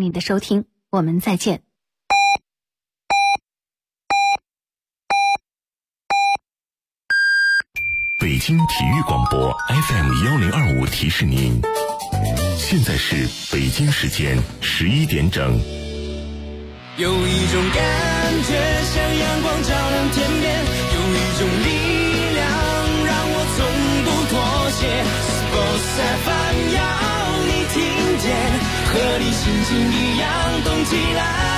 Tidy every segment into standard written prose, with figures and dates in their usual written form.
你的收听，我们再见。 北京体育广播 FM1025 提示您，现在是北京时间11点整。 有一种感觉像阳光照亮天边，有一种力量让我从不妥协。Sports FM 要你听见，和你心情一样动起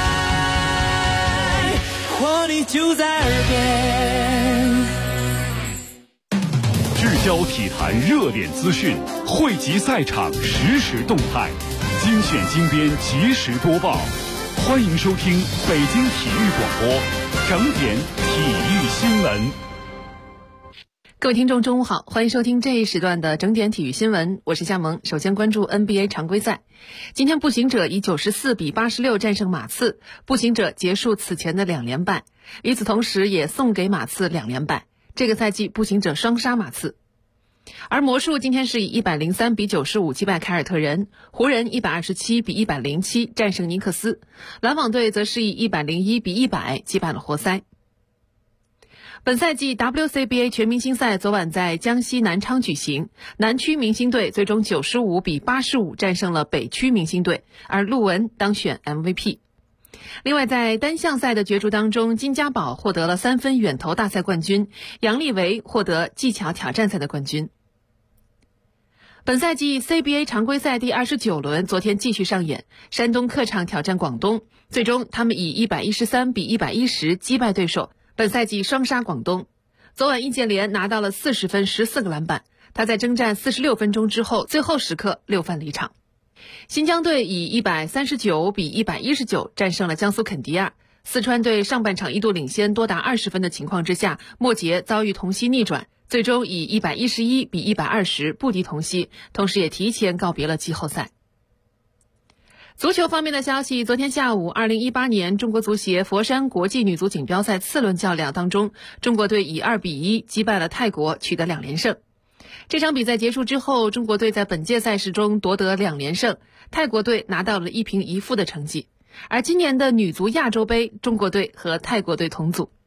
来，活力就在耳边。 聚焦体坛热点资讯，汇集赛场实时动态，精选精编及时播报。欢迎收听北京体育广播整点体育新闻。 各位听众中午好，欢迎收听这一时段的整点体育新闻，我是夏萌。首先关注 NBA 常规赛，今天步行者以94比86战胜马刺，步行者结束此前的2连败，与此同时也送给马刺2连败。这个赛季步行者双杀马刺。而魔术今天是以103比95击败凯尔特人，湖人127比107战胜尼克斯，篮网队则是以101比100击败了活塞。本赛季 WCBA 全明星赛昨晚在江西南昌举行，南区明星队最终95比85战胜了北区明星队，而陆文当选 MVP。另外在单项赛的角逐当中，金家宝获得了3分远投大赛冠军，杨利维获得技巧挑战赛的冠军。本赛季 CBA 常规赛第29轮昨天继续上演，山东客场挑战广东，最终他们以113比110击败对手，本赛季双杀广东。昨晚易建联拿到了40分14个篮板，他在征战46分钟之后最后时刻6犯离场。新疆队以139比119战胜了江苏肯迪亚，四川队上半场一度领先多达20分的情况之下，末节遭遇同曦逆转，最终以111比120不敌同曦，同时也提前告别了季后赛。足球方面的消息，昨天下午2018年中国足协佛山国际女足锦标赛次轮较量当中，中国队以2比1击败了泰国，取得2连胜。这场比赛结束之后，中国队在本届赛事中夺得2连胜，泰国队拿到了1平1负的成绩。而今年的女足亚洲杯，中国队和泰国队同组。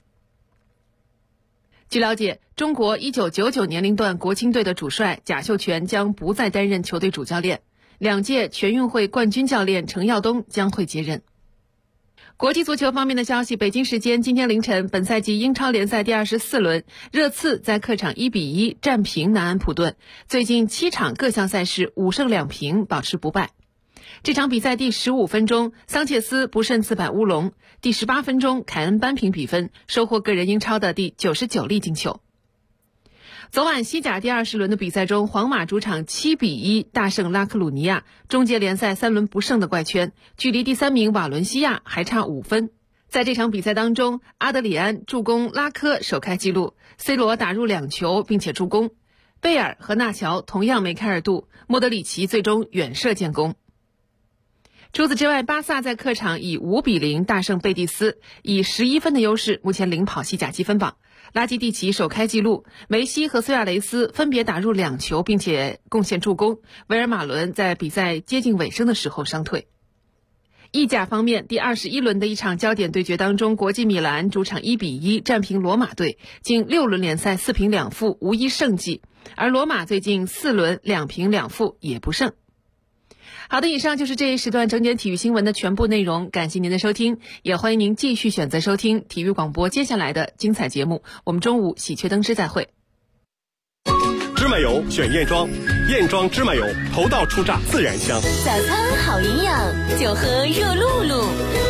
据了解，中国1999年龄段国青队的主帅贾秀全将不再担任球队主教练，2届全运会冠军教练程耀东将会接任。国际足球方面的消息，北京时间今天凌晨，本赛季英超联赛第24轮，热刺在客场1比1战平南安普顿，最近7场各项赛事5胜2平，保持不败。这场比赛第15分钟，桑切斯不慎自摆乌龙，第18分钟，凯恩扳平比分，收获个人英超的第99粒进球。昨晚西甲第20轮的比赛中，皇马主场7比1大胜拉科鲁尼亚，终结联赛3轮不胜的怪圈，距离第3名瓦伦西亚还差5分。在这场比赛当中，阿德里安助攻拉科首开纪录，C 罗打入2球并且助攻，贝尔和纳乔同样梅开二度，莫德里奇最终远射建功。除此之外，巴萨在客场以5比0大胜贝蒂斯，以11分的优势目前领跑西甲积分榜。拉基蒂奇首开纪录，梅西和苏亚雷斯分别打入2球并且贡献助攻，维尔马伦在比赛接近尾声的时候伤退。意甲方面，第21轮的一场焦点对决当中，国际米兰主场1比1战平罗马队，近6轮联赛4平2负无一胜绩，而罗马最近4轮2平2负也不胜。好的，以上就是这一时段整点体育新闻的全部内容，感谢您的收听，也欢迎您继续选择收听体育广播接下来的精彩节目。我们中午喜鹊灯枝再会。 芝麻油选燕庄，燕庄芝麻油头道出榨自然香。 早餐好营养，就喝热露露。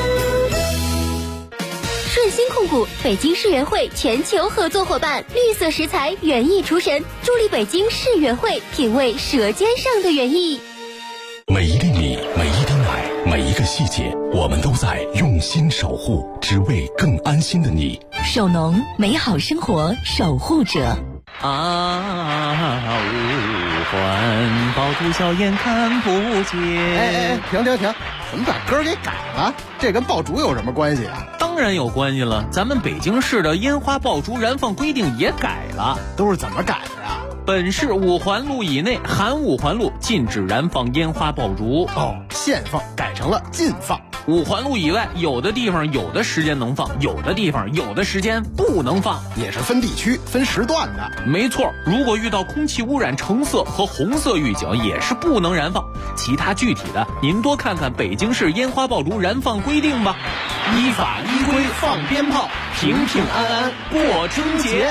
顺鑫控股北京世园会全球合作伙伴，绿色食材园艺厨神，助力北京世园会品味舌尖上的园艺。 每一粒米，每一滴奶，每一个细节，我们都在用心守护，只为更安心的你。 手农，美好生活守护者。 五环爆竹硝烟看不见。 停！怎么把歌给改了？这跟爆竹有什么关系啊？ 当然有关系了，咱们北京市的烟花爆竹燃放规定也改了。 都是怎么改的呀？ 本市5环路以内（含5环路）禁止燃放烟花爆竹。 哦， 现放改成了禁放。 五环路以外，有的地方有的时间能放，有的地方有的时间不能放， 也是分地区分时段的。 没错，如果遇到空气污染橙色和红色预警，也是不能燃放。其他具体的，您多看看北京市烟花爆竹燃放规定吧。依法依规放鞭炮，平平安安过春节。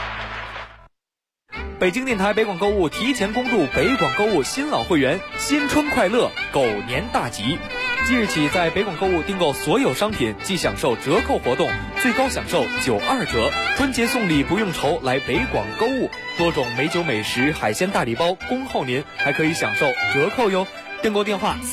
北京电台北广购物提前恭祝北广购物新老会员新春快乐，狗年大吉！即日起，在北广购物订购所有商品即享受折扣活动，最高享受92折。春节送礼不用愁，来北广购物，多种美酒美食、海鲜大礼包恭候您，还可以享受折扣哟。订购电话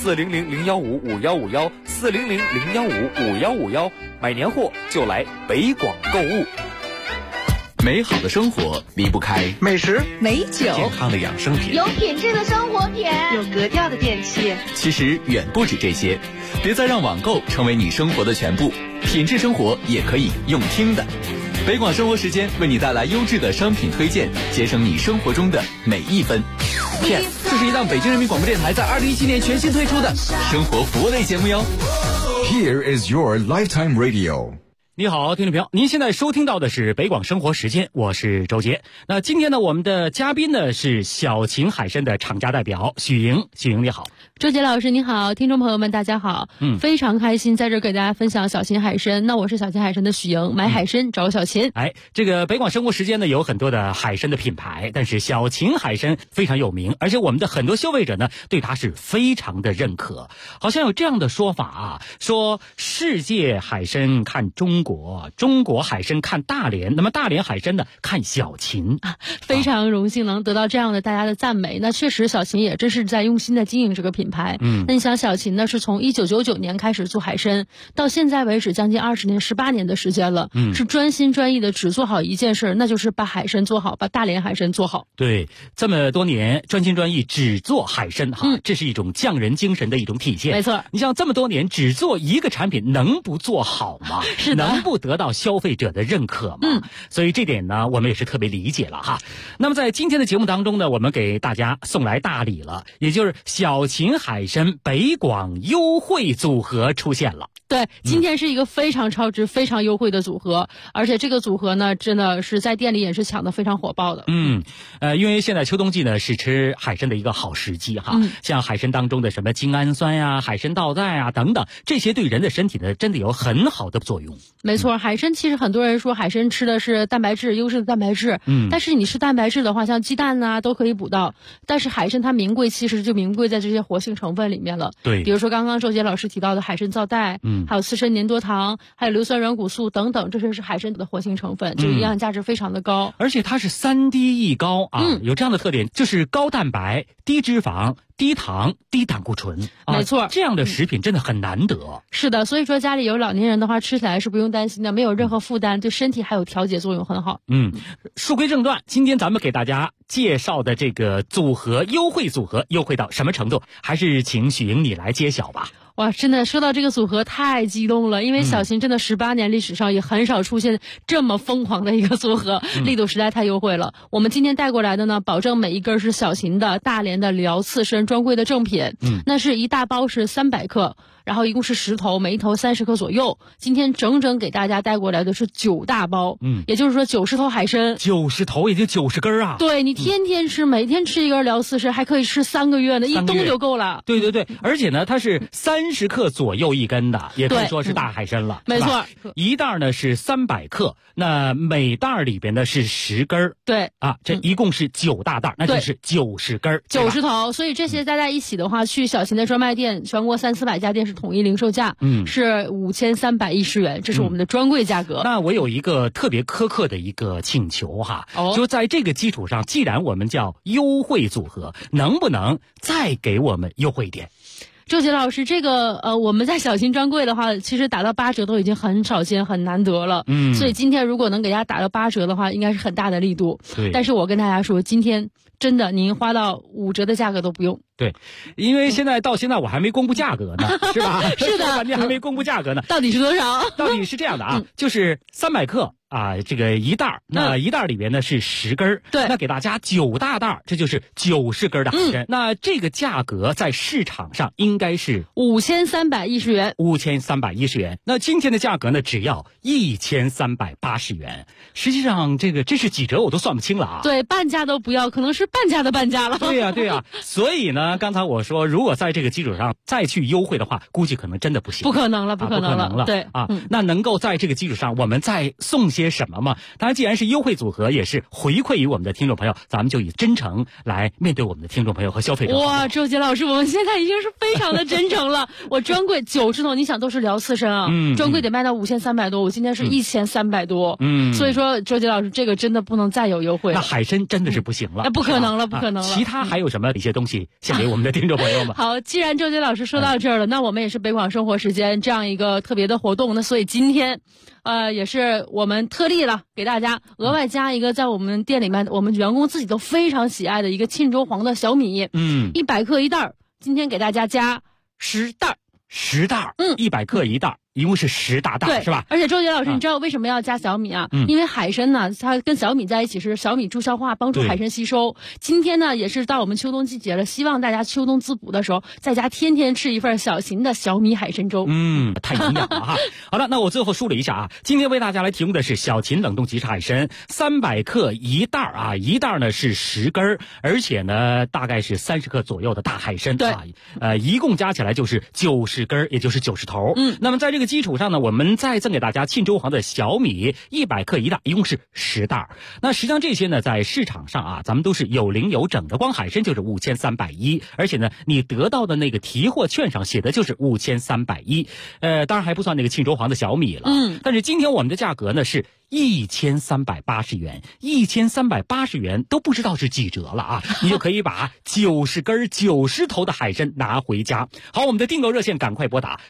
400-015-5151，400-015-5151，买年货就来北广购物。 美好的生活离不开美食、 美酒、 健康的养生品， 有品质的生活品， 有格调的电器。 其实远不止这些，别再让网购成为你生活的全部，品质生活也可以用听的。北广生活时间为你带来优质的商品推荐，节省你生活中的每一分。 Yes， 这是一档北京人民广播电台在2017年全新推出的生活服务类节目哟。 Here is your lifetime radio。 你好，听众朋友，您现在收听到的是北广生活时间，我是周杰。那今天呢，我们的嘉宾呢是小秦海参的厂家代表许莹。许莹你好。 周杰老师你好，听众朋友们大家好。非常开心在这给大家分享小秦海参。那我是小秦海参的许莹，买海参找小秦。 这个北广生活时间呢有很多的海参的品牌，但是小秦海参非常有名，而且我们的很多消费者呢对它是非常的认可。好像有这样的说法啊，说世界海参看中国，中国海参看大连，那么大连海参呢看小秦。 非常荣幸能得到这样的大家的赞美。那确实小秦也真是在用心的经营这个品牌。那你想小秦呢是从1999年开始做海参，到现在为止将近20年18年的时间了，是专心专意的只做好一件事，那就是把海参做好，把大连海参做好。 对，这么多年专心专意只做海参这是一种匠人精神的一种体现。 没错， 你像这么多年只做一个产品，能不做好吗？ 是的， 能不得到消费者的认可吗？所以这点呢我们也是特别理解了哈。那么在今天的节目当中呢，我们给大家送来大礼了，也就是小秦海参北广优惠组合出现了。 对，今天是一个非常超值、非常优惠的组合，而且这个组合呢，真的是在店里也是抢得非常火爆的。 因为现在秋冬季呢是吃海参的一个好时机哈。像海参当中的什么精氨酸呀、海参皂苷啊等等，这些对人的身体呢真的有很好的作用。 没错，海参其实很多人说海参吃的是蛋白质，优质的蛋白质。但是你吃蛋白质的话，像鸡蛋啊都可以补到，但是海参它名贵，其实就名贵在这些活性成分里面了。 对， 比如说刚刚周杰老师提到的海参皂苷，还有刺参粘多糖，还有硫酸软骨素等等，这些是海参的活性成分，这个营养价值非常的高。 而且它是3低一高啊，有这样的特点，就是高蛋白、低脂肪、低糖、低胆固醇。 没错， 这样的食品真的很难得。 是的，所以说家里有老年人的话，吃起来是不用担心的，没有任何负担，对身体还有调节作用很好。 书归正传，今天咱们给大家介绍的这个组合优惠组合优惠到什么程度，还是请许莹你来揭晓吧。 哇，真的说到这个组合太激动了，因为小秦真的18年历史上也很少出现这么疯狂的一个组合，力度实在太优惠了。我们今天带过来的呢，保证每一根是小秦的大连的辽刺参专柜的正品，那是一大包是300克，然后一共是10头，每一头30克左右。今天整整给大家带过来的是9大包，也就是说90头海参 ，90头也就90根啊。 对，你天天吃，每天吃一根辽刺参，还可以吃3个月呢，一冬就够了。 对对对，而且呢，它是30克左右一根的，也可以说是大海参了。 没错， 一袋呢是300克，那每袋里边呢是10根。 对啊，这一共是9大袋，那就是90根 ，90头。所以这些加在一起的话，去小秦的专卖店，全国300-400家店是统一零售价，是5310元，这是我们的专柜价格。 那我有一个特别苛刻的一个请求哈，就在这个基础上，既然我们叫优惠组合，能不能再给我们优惠一点？ 周杰老师，这个我们在小秦专柜的话，其实打到8折都已经很少见、很难得了。所以今天如果能给大家打到8折的话，应该是很大的力度。 对， 但是我跟大家说，今天真的您花到5折的价格都不用。 对，因为到现在我还没公布价格呢，是吧？ 是的， 你还没公布价格呢。 到底是多少？ 到底是这样的啊，就是300克。 这个一袋，那一袋里边呢是10根， 对， 那给大家9大袋，这就是90根的海参。那这个价格在市场上应该是 5310元 ，5310元。那今天的价格呢，只要1380元。实际上，这是几折我都算不清了啊。 对，半价都不要，可能是半价的半价了。 对呀。所以呢，刚才我说，如果在这个基础上再去优惠的话，估计可能真的不行。 不可能了。对啊，那能够在这个基础上，我们再送些什么吗？当然，既然是优惠组合，也是回馈于我们的听众朋友，咱们就以真诚来面对我们的听众朋友和消费者。 哇，周杰老师，我们现在已经是非常的真诚了。我专柜90头，你想都是辽刺参啊，专柜得卖到5300多，我今天是1300多，所以说周杰老师，这个真的不能再有优惠了。 那海参真的是不行了， 那不可能了，不可能了。 其他还有什么一些东西献给我们的听众朋友们？ 好，既然周杰老师说到这儿了，那我们也是北广生活时间这样一个特别的活动，那所以今天也是我们特例了，给大家额外加一个在我们店里面我们员工自己都非常喜爱的一个沁州黄的小米，100克一袋，今天给大家加10袋 ，10袋，100克一袋。一共是10大袋，是吧？ 而且周杰老师，你知道为什么要加小米啊？因为海参呢，它跟小米在一起是小米助消化，帮助海参吸收。今天呢，也是到我们秋冬季节了，希望大家秋冬滋补的时候，在家天天吃一份小型的小米海参粥。 太营养了哈。好了，那我最后梳理一下啊，今天为大家来提供的是小秦冷冻即食海参，300克一袋啊，一袋呢是10根，而且呢大概是30克左右的大海参， 对， 一共加起来就是90根，也就是90头。那么在这个基础上呢，我们再赠给大家沁州黄的小米100克一袋，一共是10袋。那实际上这些呢，在市场上啊，咱们都是有零有整的，光海参就是5310，而且呢，你得到的那个提货券上写的就是5310，当然还不算那个沁州黄的小米了。但是今天我们的价格呢是1380元，1380元都不知道是几折了啊！你就可以把90根90头的海参拿回家。好，我们的订购热线赶快拨打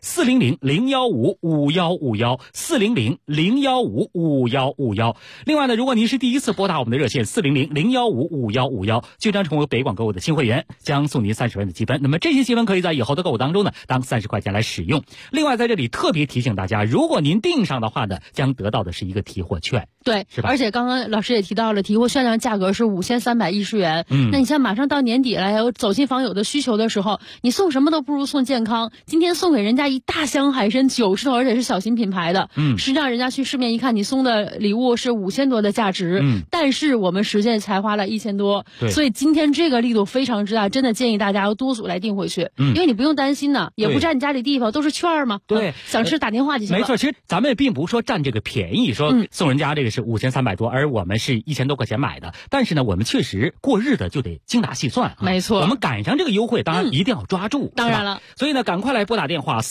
400-015-5151，400-015-5151。另外呢，如果您是第一次拨打我们的热线400-015-5151，就将成为北广购物的新会员，将送您30元的积分。那么这些积分可以在以后的购物当中呢，当30块钱来使用。另外在这里特别提醒大家，如果您订上的话呢，将得到的是一个提货券。 对， 是吧？ 而且刚刚老师也提到了，提货券上价格是5310元。那你像马上到年底了，还有走亲访友的需求的时候，你送什么都不如送健康。今天送给人家一大箱海参90头，而且是小型品牌的。实际上人家去市面一看，你送的礼物是5000多的价值，但是我们实际才花了1000多。所以今天这个力度非常之大，真的建议大家要多组来订回去，因为你不用担心呢，也不占你家里地方，都是券嘛。 对， 想吃打电话就行了。 没错，其实咱们并不是说占这个便宜，说送人家这个是5300多，而我们是1000多块钱买的。但是呢，我们确实过日子就得精打细算， 没错。 我们赶上这个优惠，当然一定要抓住。 当然了， 所以呢，赶快来拨打电话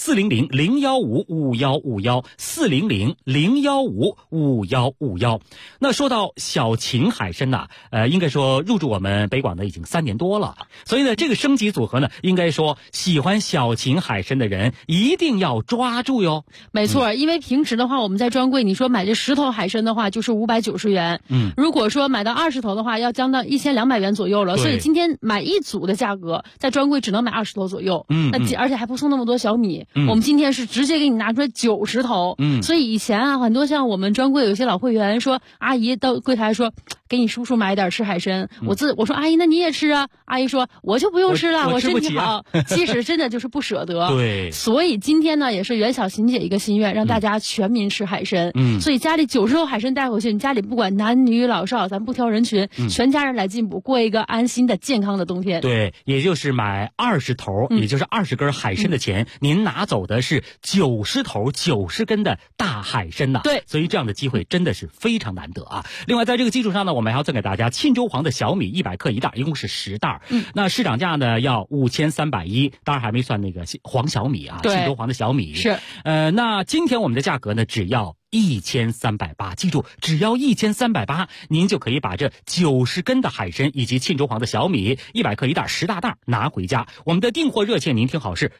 400-015-5151，400-015-5151。那说到小秦海参呢，应该说入驻我们北广呢已经3年多了。所以呢，这个升级组合呢，应该说喜欢小秦海参的人一定要抓住哟。 没错，因为平时的话，我们在专柜你说买这10头海参的话，就是590元。如果说买到20头的话，要将到1200元左右了。所以今天买一组的价格，在专柜只能买20头左右。而且还不送那么多小米。我们今天是直接给你拿出来90头。所以以前啊，很多像我们专柜有些老会员说，阿姨到柜台说，给你叔叔买点吃海参。我说阿姨，那你也吃啊？阿姨说我就不用吃了，我身体好。其实真的就是不舍得。 对。 所以今天呢，也是袁小琴姐一个心愿，让大家全民吃海参。所以家里90头海参带回去，你家里不管男女老少，咱不挑人群，全家人来进补，过一个安心的健康的冬天。 对，也就是买20头，也就是20根海参的钱，您拿走的是90头90根的大海参呐。 对， 所以这样的机会真的是非常难得啊。另外在这个基础上呢，我们还要赠给大家沁州黄的小米100克一袋，一共是10袋。那市场价呢要5310，当然还没算那个黄小米啊，沁州黄的小米是。 那今天我们的价格呢只要1380，记住，只要1380，您就可以把这90根的海参以及沁州黄的小米100克一袋10大袋拿回家。我们的订货热线您听好是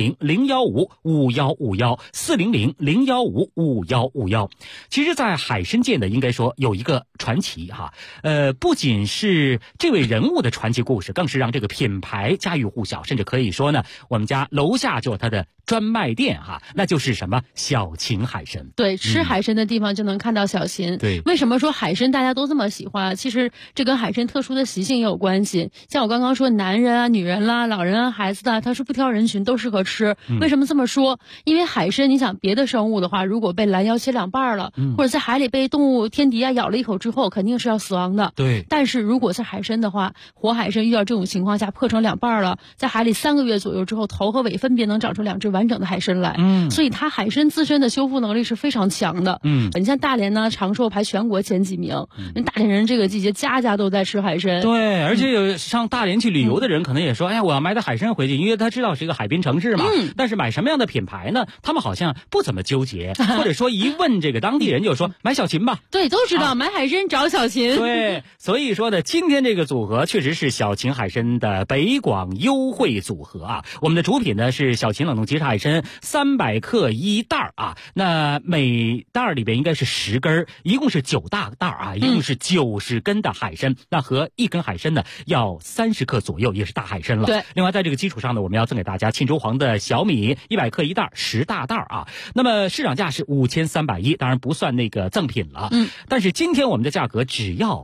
400-015-5151，400-015-5151。其实在海参界呢，应该说有一个传奇哈，不仅是这位人物的传奇故事，更是让这个品牌家喻户晓，甚至可以说呢，我们家楼下就有他的专卖店哈，那就是什么小秦海参。 对，吃海参的地方就能看到小秦。 对， 为什么说海参大家都这么喜欢？其实这跟海参特殊的习性也有关系。像我刚刚说，男人啊、女人啦、老人啊、孩子啊，他是不挑人群，都适合吃。为什么这么说？因为海参，你想别的生物的话，如果被拦腰切两半了，或者在海里被动物天敌啊咬了一口之后，肯定是要死亡的。 对。 但是如果是海参的话，活海参遇到这种情况下破成两半了，在海里3个月左右之后，头和尾分别能长出2只完整的海参来。所以它海参自身的修复能力是非常强的。你像大连呢，长寿排全国前几名。大连人这个季节家家都在吃海参。 对，而且有上大连去旅游的人可能也说，哎呀，我要买点海参回去，因为他知道是一个海滨城市嘛。但是买什么样的品牌呢？他们好像不怎么纠结，或者说一问这个当地人就说买小秦吧。 对，都知道买海参找小秦。 对，所以说呢，今天这个组合确实是小秦海参的北广优惠组合啊。我们的主品呢是小秦冷冻即食海参300克1袋啊，那每袋里边应该是10根，一共是9大袋啊，一共是90根的海参，那和1根海参呢要30克左右，也是大海参了。 对， 另外在这个基础上呢，我们要赠给大家沁州黄的小米100克1袋10大袋啊，那么市场价是5310，当然不算那个赠品了。但是今天我们的价格只要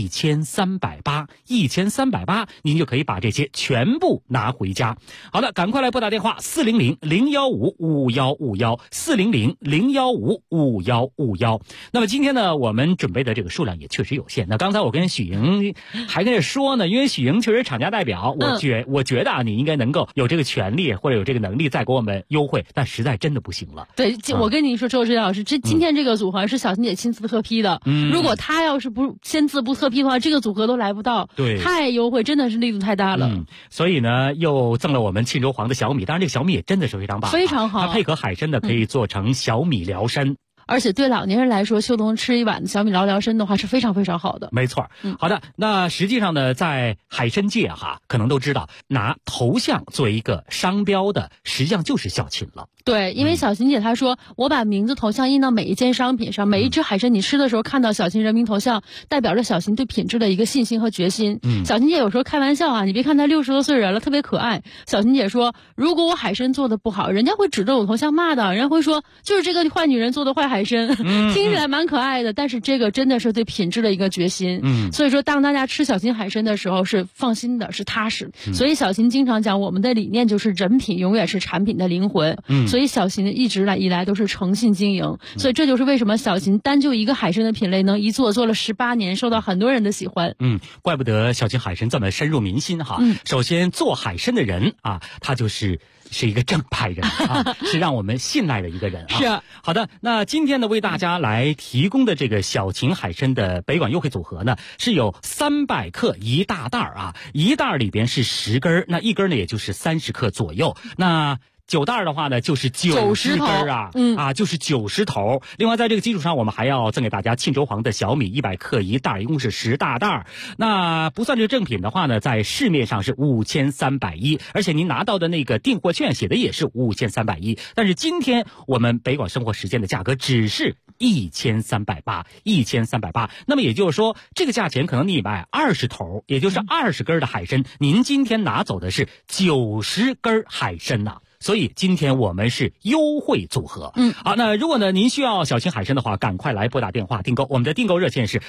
1380，1380，您就可以把这些全部拿回家。好的，赶快来拨打电话400-015-5151，400-015-5151。那么今天呢，我们准备的这个数量也确实有限。那刚才我跟许莹还跟着说呢，因为许莹确实厂家代表，我觉得啊，你应该能够有这个权利或者有这个能力再给我们优惠，但实在真的不行了。 对，我跟您说，周志老师，今天这个组合是小秦姐亲自特批的。如果她要是不签字不特批的话，这个组合都来不到。 对， 太优惠，真的是力度太大了。 所以呢，又赠了我们沁州黄的小米，当然这个小米也真的是非常棒， 非常好。 它配合海参的可以做成小米辽参。 而且对老年人来说，秋冬吃一碗小米辽参的话是非常非常好的。 没错。好的，那实际上呢，在海参界哈，可能都知道拿头像作为一个商标的，实际上就是小秦了。 对，因为小秦姐她说，我把名字头像印到每一件商品上，每一只海参你吃的时候看到小秦人民头像，代表着小秦对品质的一个信心和决心。小秦姐有时候开玩笑啊，你别看她60多岁人了，特别可爱。小秦姐说，如果我海参做的不好，人家会指着我头像骂的，人家会说就是这个坏女人做的坏海参。听起来蛮可爱的，但是这个真的是对品质的一个决心。所以说当大家吃小秦海参的时候是放心的，是踏实。所以小秦经常讲，我们的理念就是人品永远是产品的灵魂。所以小秦一直以来都是诚信经营。所以这就是为什么小秦单就一个海参的品类能一做了18年，受到很多人的喜欢。 怪不得小秦海参这么深入民心哈。首先做海参的人啊，他是一个正派人啊，是让我们信赖的一个人啊。 是。 好的，那今天呢，为大家来提供的这个小秦海参的北广优惠组合呢，是有300克1大袋啊，一袋里边是10根，那一根呢也就是30克左右。那9袋的话呢，就是90根啊，就是90头。另外，在这个基础上，我们还要赠给大家沁州黄的小米100克1袋，一共是10大袋。那不算这个正品的话呢，在市面上是5310，而且您拿到的那个订货券写的也是5310。但是今天我们北广生活时间的价格只是1380，1380。那么也就是说，这个价钱可能你买20头，也就是20根的海参，您今天拿走的是90根海参呐。所以今天我们是优惠组合。好，那如果呢您需要小秦海参的话，赶快来拨打电话订购。我们的订购热线是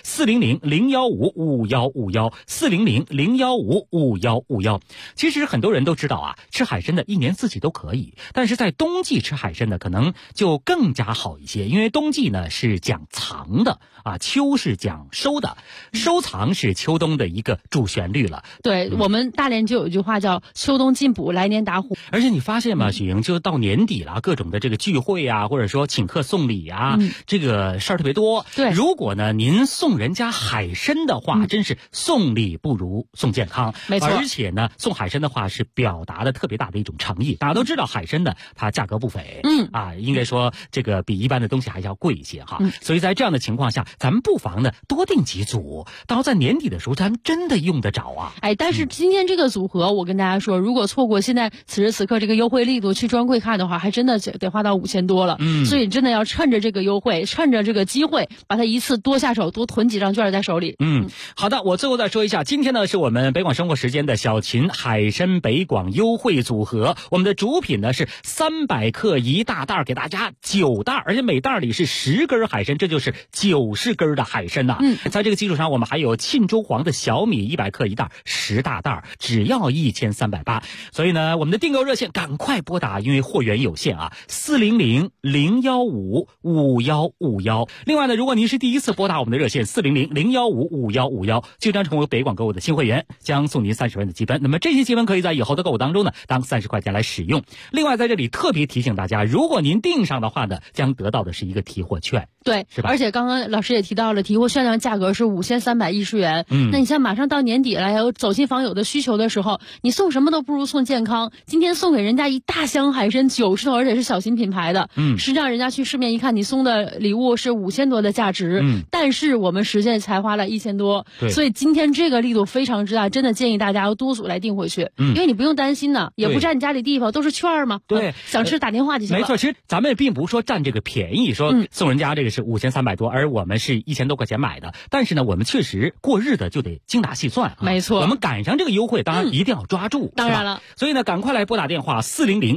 400-015-5151，400-015-5151。其实很多人都知道啊，吃海参的一年四季都可以，但是在冬季吃海参呢，可能就更加好一些，因为冬季呢是讲藏的啊，秋是讲收的，收藏是秋冬的一个主旋律了。 对，我们大连就有一句话叫秋冬进补，来年打虎。 而且你发现吗，许莹，就到年底了，各种的这个聚会啊，或者说请客送礼啊，这个事儿特别多。 对， 如果呢您送人家海参的话，真是送礼不如送健康。 没错， 而且呢送海参的话是表达的特别大的一种诚意。大家都知道海参呢它价格不菲，应该说这个比一般的东西还要贵一些哈。所以在这样的情况下，咱们不妨呢多订几组，到在年底的时候咱们真的用得着啊。 但是今天这个组合，我跟大家说，如果错过现在此时此刻这个优惠力力度去专柜看的话，还真的得花到5000多了。所以真的要趁着这个优惠，趁着这个机会，把它一次多下手，多囤几张券在手里。 好的，我最后再说一下，今天呢是我们北广生活时间的小秦海参北广优惠组合，我们的主品呢是300克1大袋，给大家9袋，而且每袋里是10根海参，这就是90根的海参呐。在这个基础上，我们还有沁州黄的小米100克1袋，10大袋，只要1380。所以呢，我们的订购热线赶快拨打，因为货源有限啊，400-015-5151。另外呢，如果您是第一次拨打我们的热线400-015-5151，就将成为北广购物的新会员，将送您30元的积分。那么这些积分可以在以后的购物当中呢，当30块钱来使用。另外在这里特别提醒大家，如果您订上的话呢，将得到的是一个提货券。 对， 是吧？ 而且刚刚老师也提到了，提货券的价格是5310元。那你像马上到年底了，还有走亲访友的需求的时候，你送什么都不如送健康。今天送给人家一大箱海参90头，而且是小型品牌的。实际上人家去市面一看，你送的礼物是5000多的价值，但是我们实际才花了1000多。所以今天这个力度非常之大，真的建议大家要多组来订回去。因为你不用担心呢，也不占你家里地方，都是券嘛。 对， 想吃打电话就行了。 没错，其实咱们并不是说占这个便宜，说送人家这个是5300多，而我们是1000多块钱买的。但是呢，我们确实过日子就得精打细算。 没错， 我们赶上这个优惠，当然一定要抓住。 当然了， 所以呢，赶快来拨打电话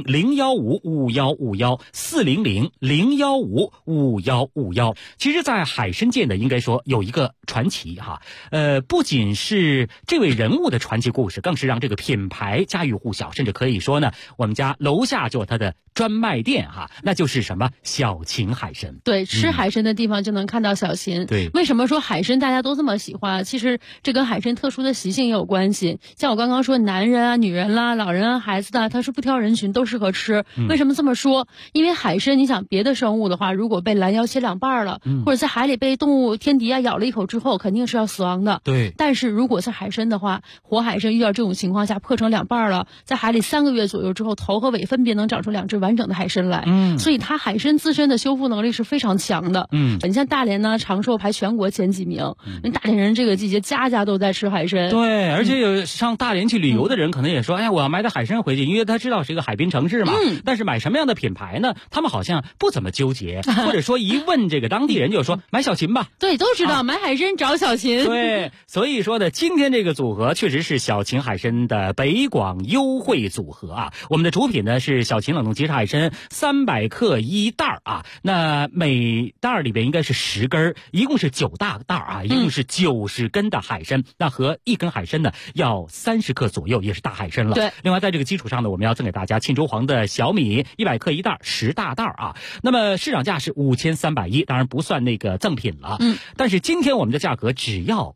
400-015-5151，400-015-5151。其实，在海参界呢，应该说有一个传奇哈，不仅是这位人物的传奇故事，更是让这个品牌家喻户晓，甚至可以说呢，我们家楼下就有它的专卖店哈，那就是什么小秦海参。 对，吃海参的地方就能看到小秦。 对， 为什么说海参大家都这么喜欢？其实这跟海参特殊的习性也有关系。像我刚刚说，男人啊、女人啦、老人啊、孩子的，它是不挑人群，都适合吃。为什么这么说？因为海参，你想别的生物的话，如果被拦腰切2半了，或者在海里被动物天敌啊咬了一口之后，肯定是要死亡的。 对。 但是如果是海参的话，活海参遇到这种情况下破成2半了，在海里3个月左右之后，头和尾分别能长出2只完整的海参来。所以它海参自身的修复能力是非常强的。你像大连呢，长寿排全国前几名。大连人这个季节家家都在吃海参。 对，而且有上大连去旅游的人可能也说，哎呀，我要买点海参回去，因为他知道是一个海滨城市嘛。但是买什么样的品牌呢？他们好像不怎么纠结，或者说一问这个当地人就说买小秦吧。 对，都知道买海参找小秦。 对，所以说呢，今天这个组合确实是小秦海参的北广优惠组合啊。我们的主品呢是小秦冷冻即食海参300克1袋啊，那每袋里边应该是10根，一共是9大袋啊，一共是90根的海参。那和1根海参呢要30克左右，也是大海参了。 对。 另外在这个基础上呢，我们要赠给大家沁州黄的小米100克1袋10大袋啊。那么市场价是5310，当然不算那个赠品了。但是今天我们的价格只要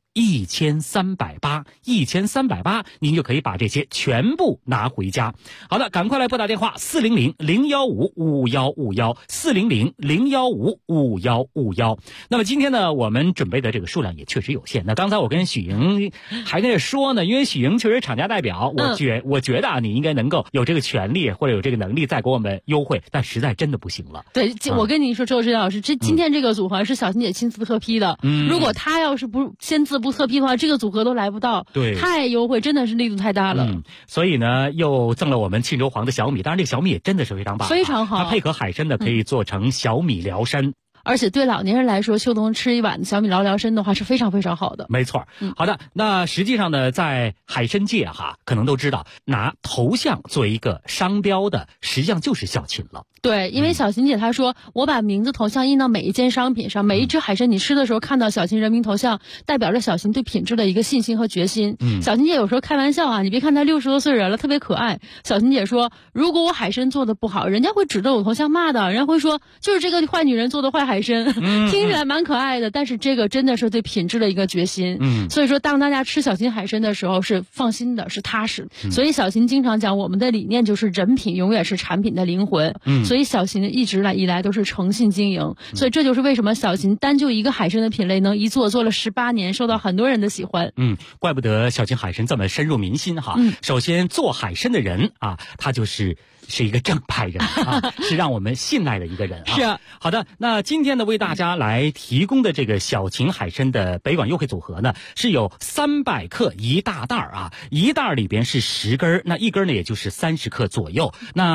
1380，1380，您就可以把这些全部拿回家。好的，赶快来拨打电话400-015-5151，400-015-5151。那么今天呢，我们准备的这个数量也确实有限。那刚才我跟许莹还跟着说呢，因为许莹确实厂家代表，我觉得啊，你应该能够有这个权利或者有这个能力再给我们优惠，但实在真的不行了。 对，我跟你说，周老师，今天这个组合是小秦姐亲自特批的。如果她要是不签字不特批的话，这个组合都来不到。 对， 太优惠，真的是力度太大了。 所以呢，又赠了我们沁州黄的小米，当然这个小米也真的是非常棒， 非常好。 它配合海参的可以做成小米辽参。 而且对老年人来说，秋冬吃一碗小米辽参的话是非常非常好的。 没错。好的，那实际上呢，在海参界哈，可能都知道拿头像作为一个商标的，实际上就是小秦了。 对，因为小秦姐她说，我把名字头像印到每一件商品上，每一只海参你吃的时候看到小秦人民头像，代表着小秦对品质的一个信心和决心。小秦姐有时候开玩笑啊，你别看她60多岁人了，特别可爱。小秦姐说，如果我海参做的不好，人家会指着我头像骂的，人家会说就是这个坏女人做的坏海参。听起来蛮可爱的，但是这个真的是对品质的一个决心。所以说当大家吃小秦海参的时候是放心的，是踏实。所以小秦经常讲，我们的理念就是人品永远是产品的灵魂。所以小秦一直以来都是诚信经营。所以这就是为什么小秦单就一个海参的品类能一做了18年，受到很多人的喜欢。 怪不得小秦海参这么深入民心哈。首先做海参的人啊，他是一个正派人啊，是让我们信赖的一个人啊。 是。 好的，那今天呢，为大家来提供的这个小秦海参的北广优惠组合呢，是有300克1大袋啊，1袋里边是10根，那1根呢也就是30克左右。那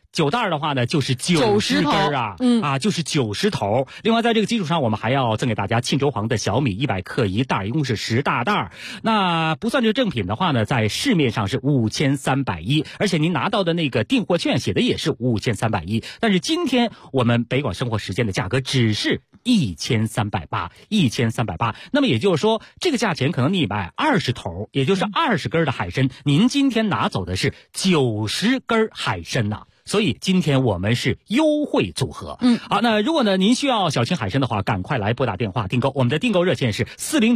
9袋的话呢，就是90根啊，就是90头。另外，在这个基础上，我们还要赠给大家沁州黄的小米100克1袋，一共是10大袋。那不算这正品的话呢，在市面上是5310，而且您拿到的那个订货券写的也是5310。但是今天我们北广生活时间的价格只是1380，1380。那么也就是说，这个价钱可能你买20头，也就是20根的海参，您今天拿走的是90根海参呐。所以今天我们是优惠组合。好，那如果呢您需要小青海参的话，赶快来拨打电话订购。我们的订购热线是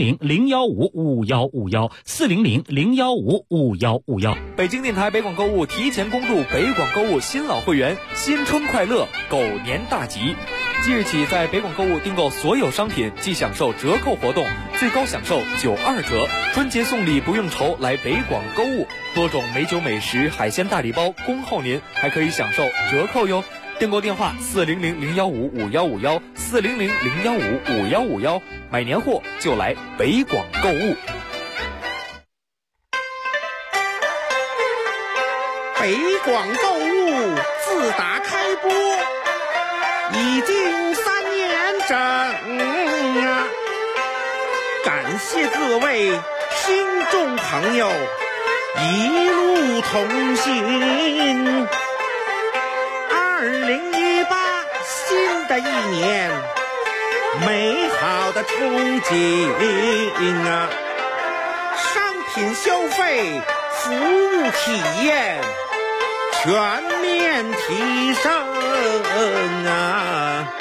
400-015-5151，400-015-5151。 北京电台北广购物提前恭祝北广购物新老会员新春快乐，狗年大吉！即日起，在北广购物订购所有商品即享受折扣活动，最高享受92折。春节送礼不用愁，来北广购物，多种美酒美食、海鲜大礼包恭候您，还可以享受折扣哟。订购电话400-015-5151，400-015-5151，买年货就来北广购物。 北广购物自打开播已经3年整啊！感谢各位听众朋友一路同行。2018新的一年，美好的憧憬啊！商品消费、服务体验全面提升啊！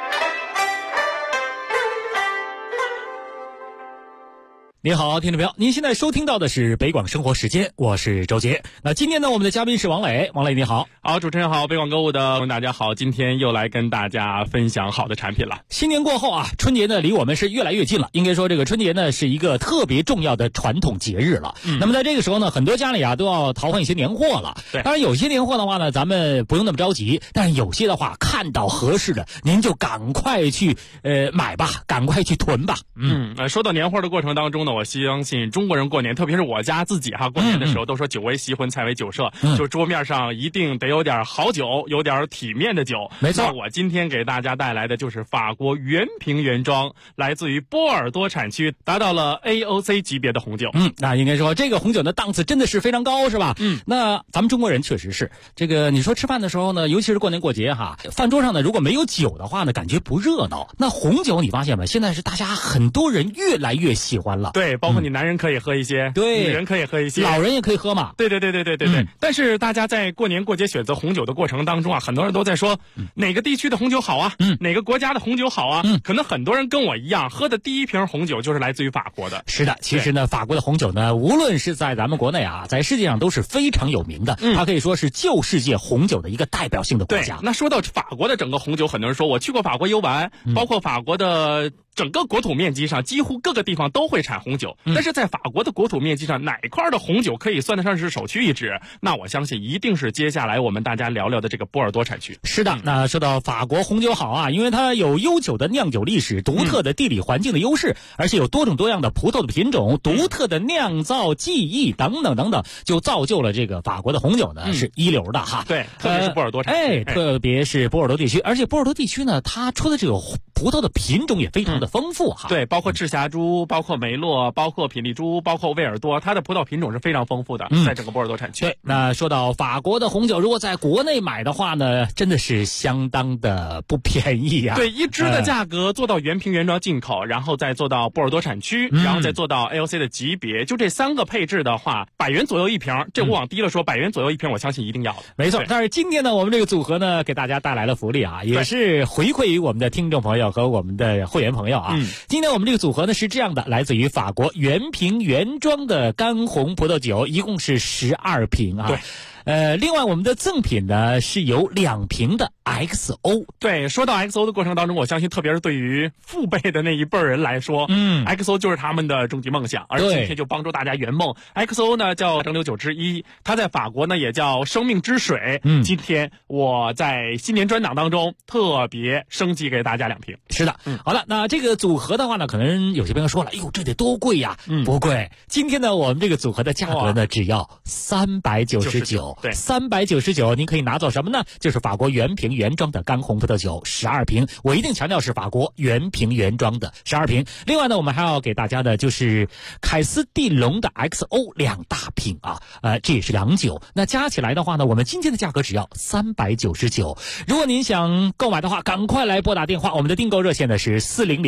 您好，听众朋友，您现在收听到的是北广生活时间，我是周杰。那今天呢，我们的嘉宾是王磊。王磊你好。 好，主持人好，北广购物的大家好，今天又来跟大家分享好的产品了。 新年过后啊，春节呢离我们是越来越近了。应该说这个春节呢是一个特别重要的传统节日了。那么在这个时候呢，很多家里啊都要淘换一些年货了。对，当然有些年货的话呢，咱们不用那么着急，但有些的话看到合适的，您就赶快去买吧，赶快去囤吧。 说到年货的过程当中呢，我相信中国人过年，特别是我家自己过年的时候都说酒为席婚，菜为酒设，就桌面上一定得有点好酒，有点体面的酒。 没错， 那我今天给大家带来的就是法国原瓶原装，来自于波尔多产区，达到了 AOC 级别的红酒。 那应该说这个红酒的档次真的是非常高，是吧？那咱们中国人确实是这个，你说吃饭的时候呢，尤其是过年过节饭桌上呢如果没有酒的话呢，感觉不热闹。那红酒你发现吗？现在是大家很多人越来越喜欢了。 对，包括你男人可以喝一些， 对， 女人可以喝一些， 老人也可以喝嘛。 对。但是大家在过年过节选择红酒的过程当中很多人都在说哪个地区的红酒好啊，哪个国家的红酒好啊。可能很多人跟我一样，喝的第一瓶红酒就是来自于法国的。 是的，其实呢，法国的红酒呢，无论是在咱们国内在世界上都是非常有名的。它可以说是旧世界红酒的一个代表性的国家。 那说到法国的整个红酒，很多人说我去过法国游玩，包括法国的整个国土面积上几乎各个地方都会产红酒，但是在法国的国土面积上，哪块的红酒可以算得上是首屈一指？那我相信一定是接下来我们大家聊聊的这个波尔多产区。 是的，那说到法国红酒好因为它有悠久的酿酒历史、独特的地理环境的优势，而且有多种多样的葡萄的品种、独特的酿造技艺等等等等，就造就了这个法国的红酒呢是一流的对，特别是波尔多产区。 特别是波尔多地区，而且波尔多地区呢，它出的这个葡萄的品种也非常的丰富对，包括赤霞珠，包括梅洛，包括品丽珠，包括威尔多，它的葡萄品种是非常丰富的，在整个波尔多产区。 对，那说到法国的红酒，如果在国内买的话呢，真的是相当的不便宜对，一支的价格做到原瓶原装进口，然后再做到波尔多产区，然后再做到 AOC 的级别，就这3个配置的话，100元左右一瓶。这我往低了说，100元左右一瓶，我相信一定要的。 没错，但是今天呢，我们这个组合呢，给大家带来了福利也是回馈于我们的听众朋友和我们的会员朋友今天我们这个组合呢是这样的，来自于法国原瓶原装的干红葡萄酒，一共是12瓶对。 另外我们的赠品呢是有2瓶的 XO。 对，说到 XO 的过程当中，我相信特别是对于父辈的那一辈人来说XO 就是他们的终极梦想，而今天就帮助大家圆梦。XO 呢叫蒸馏酒之一，它在法国呢也叫生命之水。今天我在新年专档当中特别升级给大家2瓶。 是的，好了，那这个组合的话呢，可能有些朋友说了，哎呦，这得多贵呀！不贵，今天呢我们这个组合的价格呢只要399。 对 ，399，您可以拿走什么呢？就是法国原瓶原装的干红葡萄酒12瓶，我一定强调是法国原瓶原装的12瓶。另外呢，我们还要给大家的就是凯斯蒂龙的 XO 2大瓶啊，这也是洋酒。那加起来的话呢，我们今天的价格只要399。如果您想购买的话，赶快来拨打电话，我们的订购热线呢是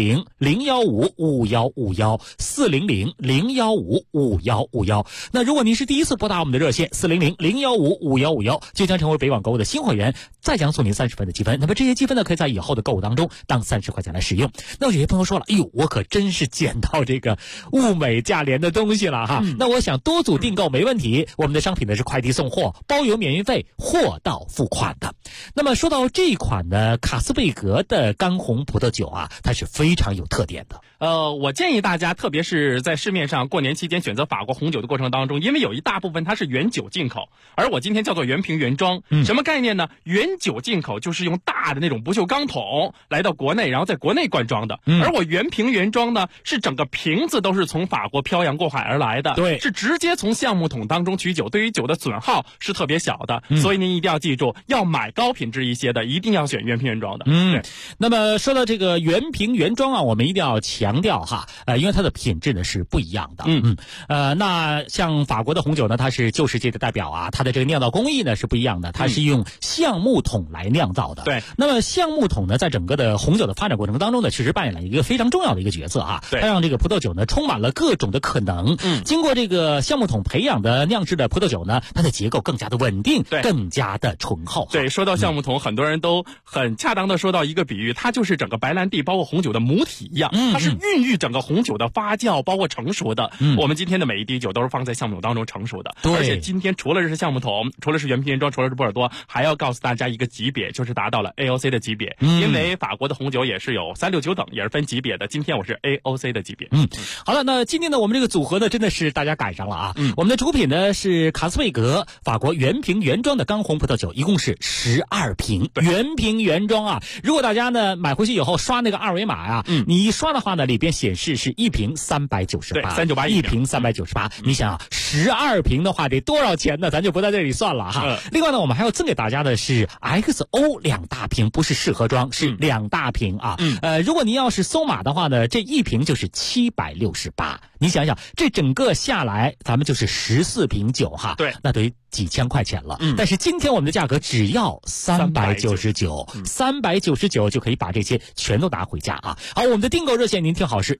400-015-5151，400-015-5151。那如果您是第一次拨打我们的热线400-015-5151，就将成为北广购物的新会员，再将送您30分的积分。那么这些积分呢，可以在以后的购物当中当30块钱来使用。那有些朋友说了，哎呦，我可真是捡到这个物美价廉的东西了哈。那我想多组订购没问题，我们的商品呢是快递送货，包邮免运费，货到付款的。那么说到这一款呢，卡斯贝格的干红葡萄酒啊，它是非常有特点的。 我建议大家，特别是在市面上过年期间选择法国红酒的过程当中，因为有一大部分它是原酒进口，而我今天叫做原瓶原装。什么概念呢？原酒进口就是用大的那种不锈钢桶来到国内，然后在国内灌装的。而我原瓶原装呢，是整个瓶子都是从法国漂洋过海而来的， 对， 是直接从橡木桶当中取酒，对于酒的损耗是特别小的。所以您一定要记住，要买高品质一些的，一定要选原瓶原装的。对。 那么说到这个原瓶原装啊，我们一定要强调哈，因为它的品质呢是不一样的。那像法国的红酒呢，它是旧世界的代表啊，它的这个酿造工艺呢是不一样的，它是用橡木桶来酿造的。 对。 那么橡木桶呢，在整个的红酒的发展过程当中呢，其实扮演了一个非常重要的一个角色啊。 对。 它让这个葡萄酒呢充满了各种的可能。经过这个橡木桶培养的酿制的葡萄酒呢，它的结构更加的稳定， 对， 更加的醇厚。 对，说到橡木桶，很多人都很恰当的说到一个比喻，它就是整个白兰地包括红酒的母体一样，它是孕育整个红酒的发酵包括成熟的。我们今天的每一滴酒都是放在橡木桶当中成熟的。而且今天除了是橡木桶，除了是原瓶原装，除了是波尔多，还要告诉大家一个级别，就是达到了 AOC 的级别。因为法国的红酒也是有369等，也是分级别的。今天我是 AOC 的级别。 好了，那今天呢，我们这个组合呢，真的是大家赶上了啊。我们的主品呢是卡斯贝格法国原瓶原装的干红葡萄酒，一共是12瓶，原瓶原装啊。如果大家呢买回去以后刷那个二维码呀，你一刷的话呢，里边显示是一瓶398， 对，398 一瓶398。你想啊，12瓶的话得多少钱呢？咱就不在这里算了哈。另外呢，我们还要赠给大家的是 XO 2大瓶，不是试喝装，是2大瓶啊。如果您要是搜码的话呢，这一瓶就是768。你想想，这整个下来，咱们就是14瓶酒哈。 对， 那得几千块钱了。但是今天我们的价格只要399，399就可以把这些全都拿回家啊。好，我们的订购热线您听好是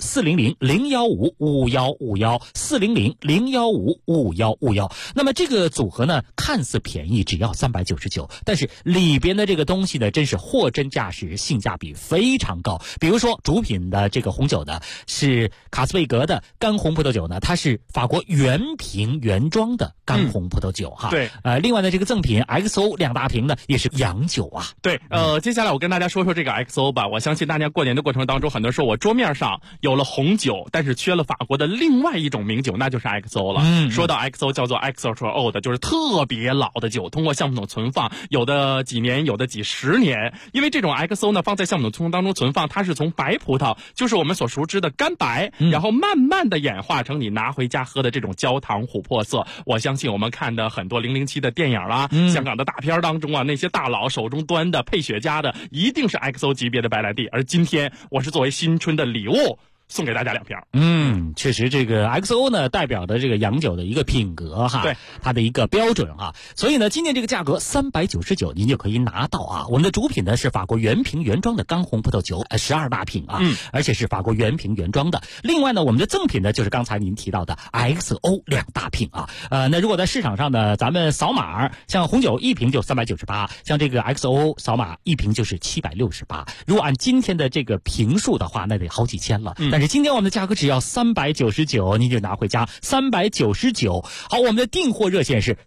400-015-5151，400-015-5151。那么这个组合呢，看似便宜，只要399，但是里边的这个东西呢，真是货真价实，性价比非常高。比如说主品的这个红酒呢，是卡斯贝格的干红葡萄酒呢，它是法国原瓶原装的干红葡萄酒哈。 对。 另外呢，这个赠品 XO 2大瓶呢，也是洋酒啊。 对。接下来我跟大家说说这个 XO 吧。我相信大家过年的过程当中，很多人说我桌面上有了红酒，但是缺了法国的另外一种名酒，那就是 XO 了。说到 XO 叫做 Extra Old， 就是特别老的酒，通过橡木桶存放，有的几年，有的几十年。因为这种 XO 呢，放在橡木桶当中存放，它是从白葡萄，就是我们所熟知的干白，然后慢慢的演化成你拿回家喝的这种焦糖琥珀色。我相信我们看的很多007的电影啦，香港的大片当中啊，那些大佬手中端的配雪茄的，一定是 XO 级别的白兰地。而今天我是作为新春的礼物送给大家2瓶。 确实这个 XO 呢代表的这个洋酒的一个品格哈， 对， 它的一个标准哈。所以呢，今天这个价格399您就可以拿到啊。我们的主品呢是法国原瓶原装的干红葡萄酒，12大瓶啊，而且是法国原瓶原装的。另外呢，我们的赠品呢就是刚才您提到的 XO 2大瓶啊。那如果在市场上呢，咱们扫码，像红酒一瓶就398，像这个 XO 扫码一瓶就是768。如果按今天的这个瓶数的话，那得好几千了。但是今天我们的价格只要399，您就拿回家399。好，我们的订货热线是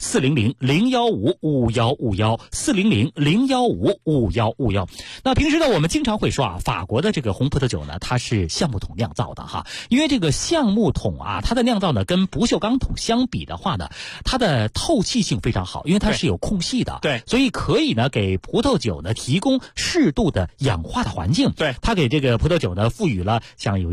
400-015-5151，400-015-5151。那平时呢，我们经常会说啊，法国的这个红葡萄酒呢，它是橡木桶酿造的哈，因为这个橡木桶啊，它的酿造呢跟不锈钢桶相比的话呢，它的透气性非常好，因为它是有空隙的， 对， 所以可以呢给葡萄酒呢提供适度的氧化的环境， 对， 它给这个葡萄酒呢赋予了像有一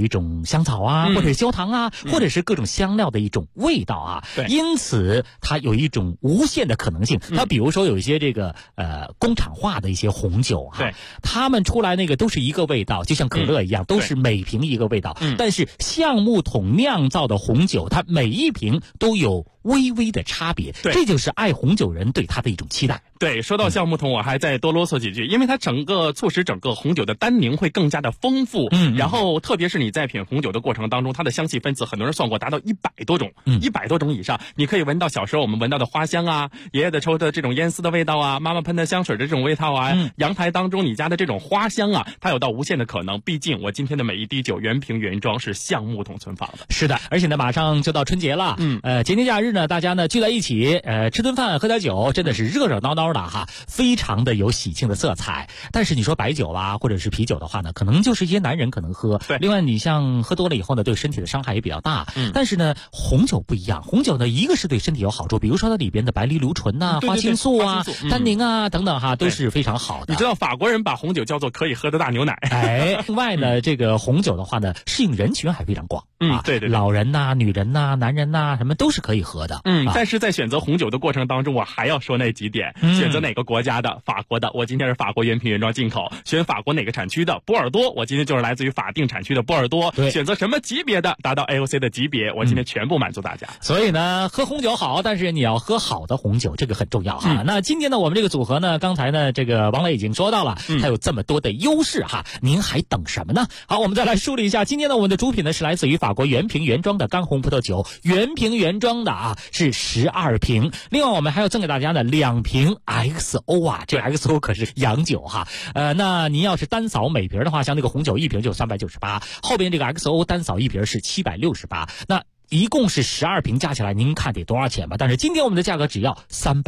一种香草啊，或者是焦糖啊，或者是各种香料的一种味道啊。因此它有一种无限的可能性。它比如说有一些这个工厂化的一些红酒哈，他们出来那个都是一个味道，就像可乐一样，都是每瓶一个味道。但是橡木桶酿造的红酒，它每一瓶都有微微的差别，这就是爱红酒人对它的一种期待。 对，说到橡木桶，我还再多啰嗦几句，因为它促使整个红酒的单宁会更加的丰富。然后特别是你在品红酒的过程当中，它的香气分子很多人算过达到100多种，100多种以上。你可以闻到小时候我们闻到的花香啊，爷爷的抽的这种烟丝的味道啊，妈妈喷的香水的这种味道啊，阳台当中你家的这种花香啊，它有到无限的可能。毕竟我今天的每一滴酒原瓶原装是橡木桶存放的。 是的，而且呢马上就到春节了，节节假日呢，大家呢聚在一起，吃顿饭喝点酒，真的是热热闹闹的哈，非常的有喜庆的色彩。但是你说白酒啊或者是啤酒的话呢，可能就是一些男人可能喝，另外你像喝多了以后呢，对身体的伤害也比较大。但是呢红酒不一样，红酒呢一个是对身体有好处，比如说它里边的白藜芦醇啊、花青素啊、单宁啊等等哈，都是非常好的。 你知道法国人把红酒叫做可以喝的大牛奶。 另外呢这个红酒的话呢，适应人群还非常广。 对， 老人呐、女人呐、男人呐，什么都是可以喝的。 但是在选择红酒的过程当中，我还要说那几点。选择哪个国家的？法国的，我今天是法国原瓶原装进口。选法国哪个产区的？波尔多，我今天就是来自于法定产区的波尔多。选择什么级别的？达到 AOC 的级别，我今天全部满足大家。 所以呢，喝红酒好，但是你要喝好的红酒，这个很重要哈。那今天呢，我们这个组合呢，刚才呢，这个王磊已经说到了，它有这么多的优势哈，您还等什么呢？好，我们再来梳理一下，今天呢，我们的主品呢是来自于法国原瓶原装的干红葡萄酒，原瓶原装的啊，是12瓶。另外我们还要赠给大家呢2瓶 XO 啊，这 XO 可是洋酒哈。那您要是单扫每瓶的话，像那个红酒1瓶就398，后边这个 XO 单扫1瓶是768。那一共是12瓶加起来，您看得多少钱吧？但是今天我们的价格只要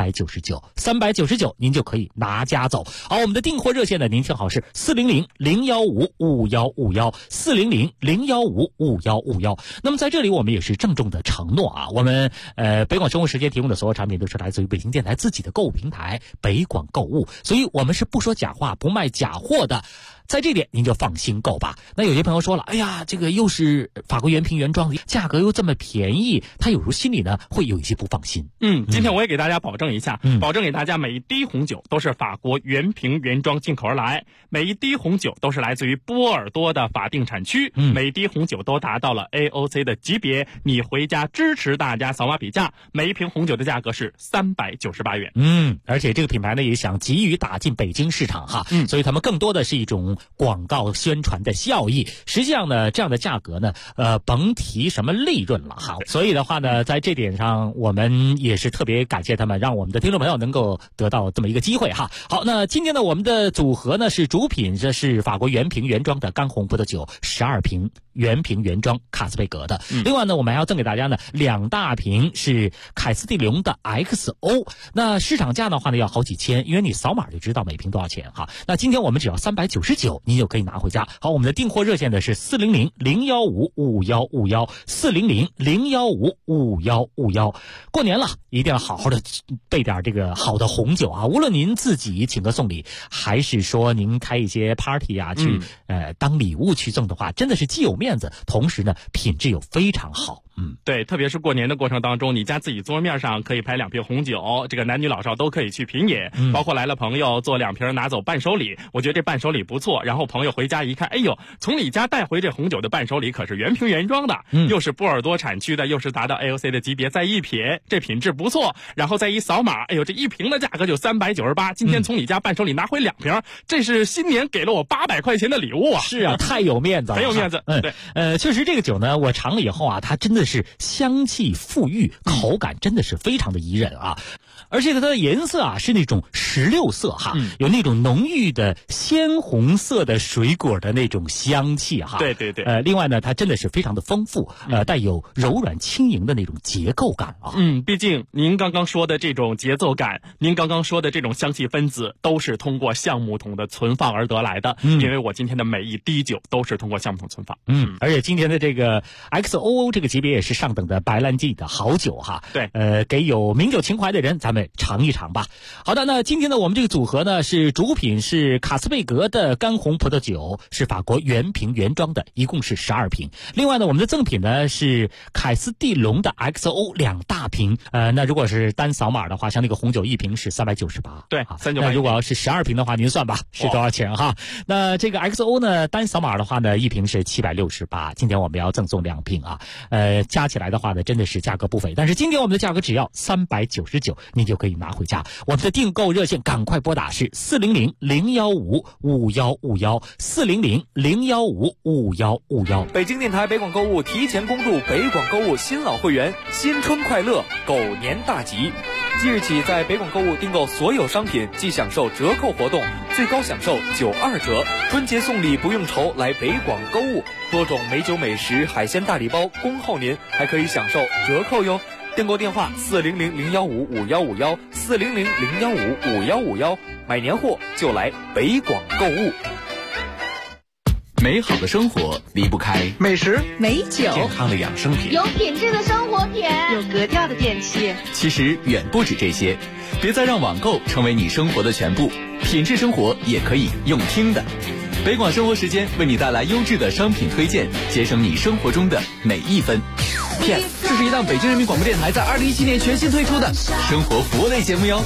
399，399您就可以拿家走。好，我们的订货热线呢，您听好是400-015-5151，400-015-5151。那么在这里我们也是郑重的承诺啊，我们北广生活时间提供的所有产品都是来自于北京电台自己的购物平台北广购物，所以我们是不说假话、不卖假货的。在这点您就放心购吧。那有些朋友说了，哎呀，这个又是法国原瓶原装的，价格又这么便宜，他有时候心里呢会有一些不放心。 今天我也给大家保证一下，保证给大家每一滴红酒都是法国原瓶原装进口而来，每一滴红酒都是来自于波尔多的法定产区，每一滴红酒都达到了 AOC 的级别。你回家支持大家扫码比价，每一瓶红酒的价格是398元。 而且这个品牌呢也想急于打进北京市场哈，所以他们更多的是一种广告宣传的效益。实际上呢，这样的价格呢，甭提什么利润了哈。所以的话呢，在这点上，我们也是特别感谢他们，让我们的听众朋友能够得到这么一个机会哈。好，那今天呢，我们的组合呢是主品，这是法国原瓶原装的干红葡萄酒12瓶，原瓶原装卡斯贝格的。另外呢，我们还要赠给大家呢2大瓶是凯斯蒂龙的 XO。那市场价的话呢要好几千，因为你扫码就知道每瓶多少钱哈。那今天我们只要399，您就可以拿回家。好，我们的订货热线呢是400-015-5151，400-015-5151。过年了，一定要好好的备点这个好的红酒啊！无论您自己请客送礼，还是说您开一些 party 啊，去当礼物去赠的话，真的是既有面子，同时呢品质又非常好。 对，特别是过年的过程当中，你家自己桌面上可以摆2瓶红酒，这个男女老少都可以去品饮，包括来了朋友做2瓶拿走伴手礼，我觉得这伴手礼不错。然后朋友回家一看，哎呦，从你家带回这红酒的伴手礼可是原瓶原装的，又是波尔多产区的，又是达到 AOC 的级别，再一品这品质不错，然后再一扫码，哎呦，这1瓶的价格就398。今天从你家伴手礼拿回2瓶，这是新年给了我800块钱的礼物啊！ 是啊，太有面子了， 很有面子。对， 确实这个酒呢，我尝了以后啊，它真的是香气馥郁，口感真的是非常的宜人啊。而且它的颜色啊是那种16色哈，有那种浓郁的鲜红色的水果的那种香气哈。 对。 另外呢，它真的是非常的丰富，带有柔软轻盈的那种结构感啊。 毕竟您刚刚说的这种节奏感，您刚刚说的这种香气分子，都是通过橡木桶的存放而得来的。因为我今天的每一滴酒都是通过橡木桶存放。 而且今天的这个 XO 这个级别也是上等的白兰地的好酒哈。 对， 给有名酒情怀的人，咱咱们尝一尝吧。好的，那今天呢，我们这个组合呢是主品是卡斯贝格的干红葡萄酒，是法国原瓶原装的，一共是12瓶。另外呢，我们的赠品呢是凯斯蒂龙的 XO 2大瓶。那如果是单扫码的话，像那个红酒一瓶是398。 对，398。 那如果要是12瓶的话，您算吧是多少钱哈？那这个 XO 呢，单扫码的话呢，一瓶是768。今天我们要赠送2瓶啊，加起来的话呢，真的是价格不菲。但是今天我们的价格只要399，您就可以拿回家。我们的订购热线赶快拨打是400-015-5151，400-015-5151。 北京电台北广购物提前恭祝北广购物新老会员新春快乐，狗年大吉！即日起，在北广购物订购所有商品即享受折扣活动，最高享受92折。春节送礼不用愁，来北广购物，多种美酒美食、海鲜大礼包恭候您，还可以享受折扣哟。订购电话400-015-5151，400-015-5151，买年货就来北广购物。 美好的生活离不开美食、 美酒、 健康的养生品、 有品质的生活品、 有格调的电器。 其实远不止这些，别再让网购成为你生活的全部，品质生活也可以用听的。北广生活时间为你带来优质的商品推荐，节省你生活中的每一分。Yes， 这是一档北京人民广播电台在2017年全新推出的生活服务类节目哟。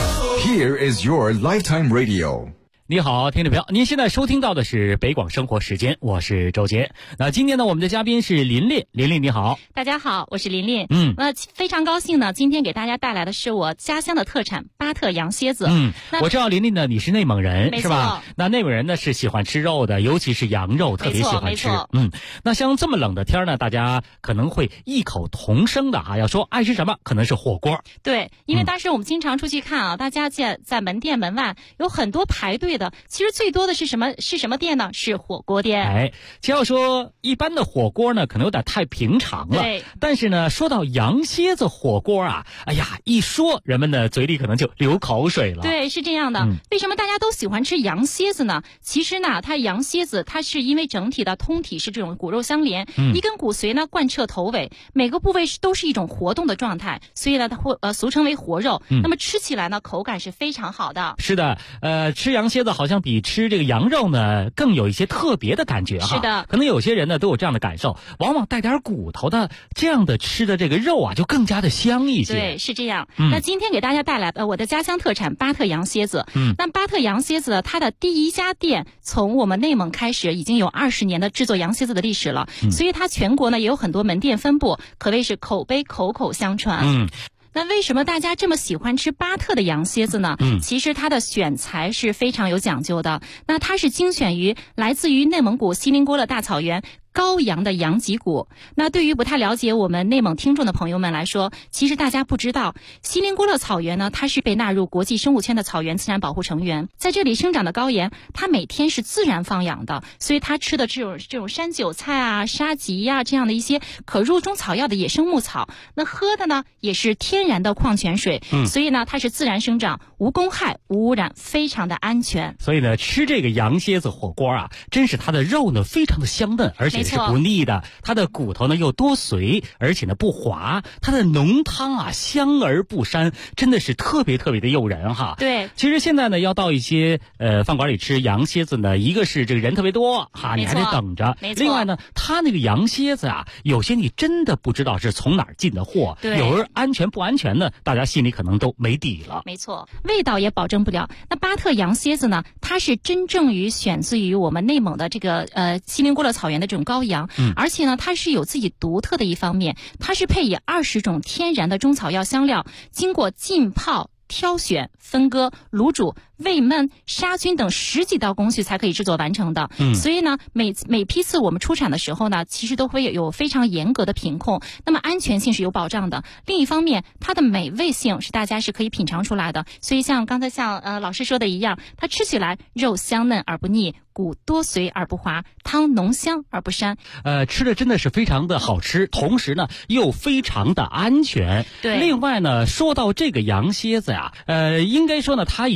Here is your lifetime radio。 你好，听众朋友，您现在收听到的是北广生活时间，我是周杰。那今天呢，我们的嘉宾是琳琳，琳琳你好。 大家好，我是琳琳。非常高兴呢，今天给大家带来的是我家乡的特产巴特羊蝎子。 我知道琳琳呢，你是内蒙人是吧？那内蒙人呢是喜欢吃肉的，尤其是羊肉，特别喜欢吃。那像这么冷的天呢，大家可能会异口同声的要说爱吃什么，可能是火锅。 对，因为当时我们经常出去看大家在门店门外有很多排队的，其实最多的是什么店呢？是火锅店。 只要说一般的火锅呢，可能有点太平常了。 对。 但是呢，说到羊蝎子火锅一说人们的嘴里可能就流口水了。 对，是这样的。为什么大家都喜欢吃羊蝎子呢？其实呢，它羊蝎子它是因为整体的通体是这种骨肉相连，一根骨髓呢贯彻头尾，每个部位都是一种活动的状态，所以呢它会俗称为活肉。那么吃起来呢口感是非常好的。 是的，吃羊蝎子好像比吃这个羊肉呢更有一些特别的感觉是的， 可能有些人呢都有这样的感受，往往带点骨头的这样的吃的这个肉就更加的香一些。 对，是这样。那今天给大家带来我的家乡特产巴特羊蝎子。那巴特羊蝎子它的第一家店从我们内蒙开始，已经有20年的制作羊蝎子的历史了，所以它全国呢也有很多门店分布，可谓是口碑口口相传。那为什么大家这么喜欢吃巴特的羊蝎子呢？其实它的选材是非常有讲究的。那它是精选于来自于内蒙古锡林郭勒大草原羔羊的羊脊骨。那对于不太了解我们内蒙听众的朋友们来说，其实大家不知道，锡林郭勒草原呢，它是被纳入国际生物圈的草原自然保护成员。在这里生长的羔羊，它每天是自然放养的，所以它吃的这种山韭菜沙棘这样的一些可入中草药的野生牧草。那喝的呢，也是天然的矿泉水。所以呢，它是自然生长，无公害，无污染，非常的安全。 所以呢，吃这个羊蝎子火锅真是它的肉呢非常的香嫩，而且是不腻的，它的骨头呢又多髓，而且呢不滑，它的浓汤香而不膻，真的是特别特别的诱人哈。 对， 其实现在呢要到一些饭馆里吃羊蝎子呢，一个是这个人特别多你还得等着，另外呢它那个羊蝎子有些你真的不知道是从哪儿进的货，有人安全不安全呢，大家心里可能都没底了。 没错，味道也保证不了。那巴特羊蝎子呢，它是真正选自于我们内蒙的这个锡林郭勒草原的这种羔羊，而且呢它是有自己独特的一方面，它是配以20种天然的中草药香料，经过浸泡、挑选、分割、卤煮、煨焖、杀菌等10几道工序才可以制作完成的。所以呢每批次我们出产的时候呢，其实都会有非常严格的品控，那么安全性是有保障的。另一方面，它的美味性是大家是可以品尝出来的。所以像刚才老师说的一样，它吃起来肉香嫩而不腻，骨多髓而不滑，汤浓香而不膻。 吃的真的是非常的好吃，同时呢又非常的安全。 对， 另外呢，说到这个羊蝎子应该说呢，它已经给您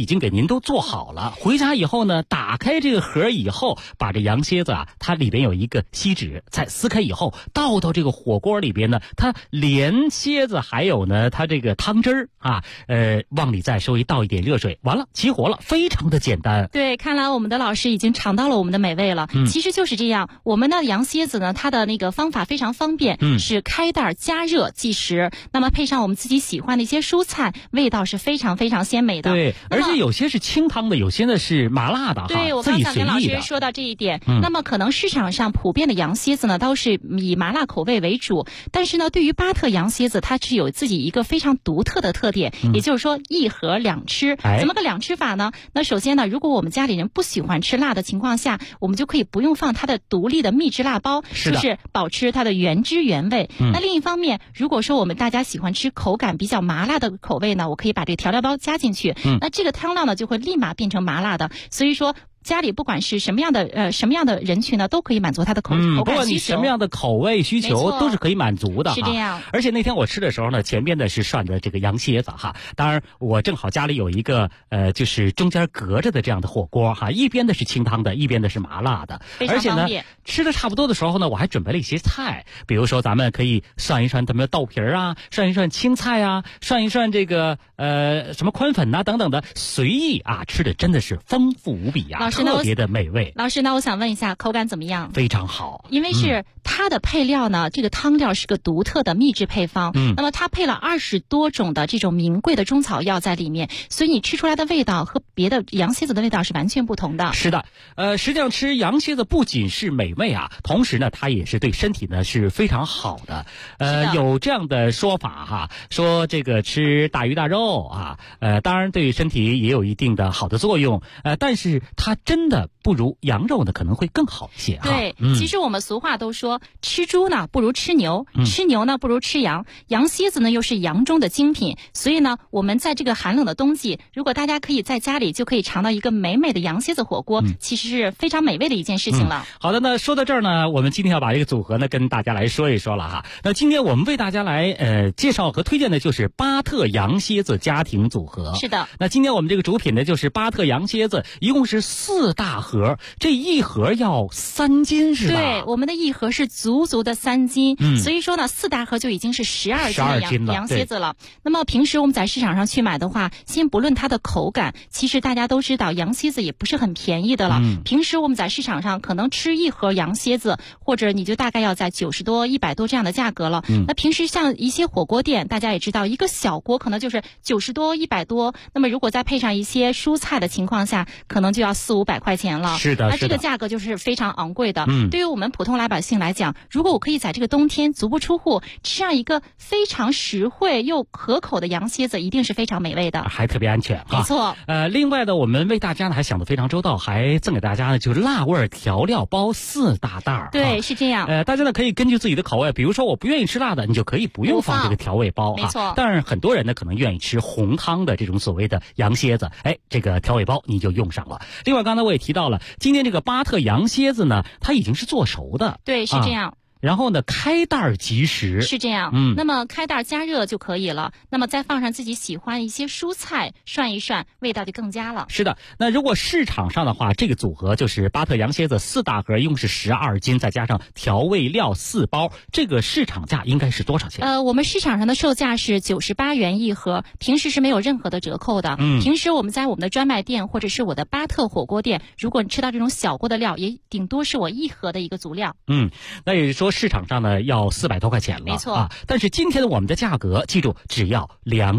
都做好了。回家以后呢，打开这个盒以后，把这羊蝎子啊，它里边有一个锡纸，再撕开以后倒到这个火锅里边呢，它连蝎子还有呢它这个汤汁儿啊，往里再稍微倒一点热水，完了起火了，非常的简单。 对，看来我们的老师已经尝到了我们的美味了。其实就是这样，我们的羊蝎子呢，它的那个方法非常方便，是开袋加热即食，那么配上我们自己喜欢的一些蔬菜，味道是非常非常鲜美的。 对，而且有些是清汤的，有些呢是麻辣的， 对，我刚才跟老师说到这一点。那么可能市场上普遍的羊蝎子呢，都是以麻辣口味为主，但是呢，对于巴特羊蝎子，它是有自己一个非常独特的特点，也就是说一盒两吃。怎么个两吃法呢？那首先呢，如果我们家里人不喜欢吃辣的情况下，我们就可以不用放它的独立的秘制辣包，就是保持它的原汁原味。那另一方面，如果说我们大家喜欢吃口感比较麻辣的口味呢，我可以把这个调料包加进去，那这个汤料呢就会立马变成麻辣的。所以说家里不管是什么样的人群呢，都可以满足他的口感需求。 不管你什么样的口味需求，都是可以满足的。 是这样。 而且那天我吃的时候呢，前边的是涮的这个羊蝎子哈，当然我正好家里有一个就是中间隔着的这样的火锅哈，一边的是清汤的，一边的是麻辣的。而且呢，吃的差不多的时候呢，我还准备了一些菜，比如说咱们可以涮一涮咱们的豆皮啊，涮一涮青菜啊，涮一涮这个什么宽粉啊等等的，随意啊，吃的真的是丰富无比啊。特别的美味。 老师，那我想问一下，口感怎么样？ 非常好， 因为是它的配料呢，这个汤料是个独特的秘制配方，那么它配了20多种的这种名贵的中草药在里面，所以你吃出来的味道和别的羊蝎子的味道是完全不同的。 是的，实际上吃羊蝎子不仅是美味啊，同时呢，它也是对身体呢是非常好的。有这样的说法哈，说这个吃大鱼大肉啊，当然对身体也有一定的好的作用，但是它真的不如羊肉呢，可能会更好一些哈。 对，其实我们俗话都说，吃猪呢不如吃牛，吃牛呢不如吃羊，羊蝎子呢又是羊中的精品，所以呢，我们在这个寒冷的冬季，如果大家可以在家里就可以尝到一个美美的羊蝎子火锅，其实是非常美味的一件事情了。 好的，那说到这儿呢，我们今天要把这个组合呢跟大家来说一说了哈。那今天我们为大家来介绍和推荐的就是巴特羊蝎子家庭组合。 是的。 那今天我们这个主品呢就是巴特羊蝎子，一共是4大盒，这一盒要3斤是吧？ 对，我们的一盒是足足的3斤，所以说呢，4大盒就已经是12斤的羊蝎子了。那么平时我们在市场上去买的话，先不论它的口感，其实大家都知道羊蝎子也不是很便宜的了。平时我们在市场上可能吃一盒羊蝎子，或者你就大概要在90多、100多这样的价格了。那平时像一些火锅店，大家也知道，一个小锅可能就是90多、100多，那么如果再配上一些蔬菜的情况下，可能就要400、500块钱了。 是的， 那这个价格就是非常昂贵的。对于我们普通老百姓来讲，如果我可以在这个冬天足不出户吃上一个非常实惠又可口的羊蝎子，一定是非常美味的， 还特别安全。 没错。 另外呢，我们为大家呢还想得非常周到，还赠给大家呢就是辣味调料包4大袋。 对，是这样。 大家呢可以根据自己的口味，比如说我不愿意吃辣的，你就可以不用放这个调味包。 没错。 但是很多人呢可能愿意吃红汤的这种所谓的羊蝎子，这个调味包你就用上了。另外刚才我也提到了，今天这个巴特羊蝎子呢，它已经是做熟的。 对，是这样。 然后呢，开袋即食， 是这样。那么开袋加热就可以了。那么再放上自己喜欢一些蔬菜，涮一涮，味道就更佳了。 是的。那如果市场上的话，这个组合就是巴特羊蝎子4大盒，一共是12斤，再加上调味料4包，这个市场价应该是多少钱？ 我们市场上的售价是98元一盒，平时是没有任何的折扣的。平时我们在我们的专卖店或者是我的巴特火锅店，如果你吃到这种小锅的料，也顶多是我1盒的一个足料。 那也就是说市场上呢要400多块钱了， 没错但是今天的我们的价格，记住只要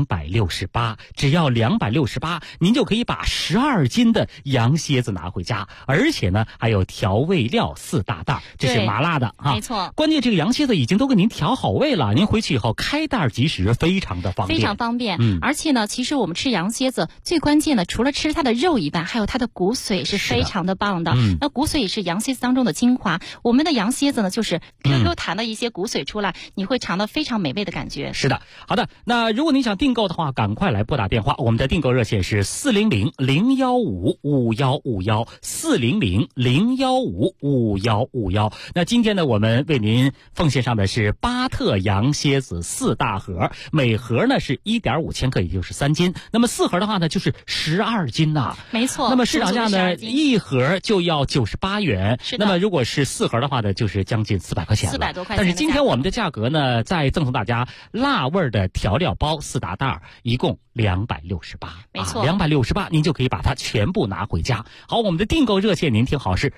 268，只要268，您就可以把12斤的羊蝎子拿回家，而且呢还有调味料4大袋，这是麻辣的没错。 关键这个羊蝎子已经都给您调好味了，您回去以后开袋即食，非常的方便， 非常方便。而且呢，其实我们吃羊蝎子最关键的，除了吃它的肉以外，还有它的骨髓是非常的棒的。那骨髓也是羊蝎子当中的精华。我们的羊蝎子呢，就是 QQ 弹的一些骨髓出来，你会尝到非常美味的感觉。 是的，好的。那如果您想订购的话，赶快来拨打电话，我们的订购热线是400-015-5151，400-015-5151。那今天呢，我们为您奉献上的是巴特羊蝎子4大盒，每盒呢是1.5千克，也就是3斤。那么4盒的话呢，就是12斤呐。 没错。 那么市场价呢，一盒就要98元。 是的。 那么如果是4盒的话呢，就是将近400块钱了。 400多块钱。 但是今天我们的价格呢，再赠送大家辣味的调料包4大袋，一共268。 没错 ，268您就可以把它全部拿回家。好，我们的订购热线您听好，是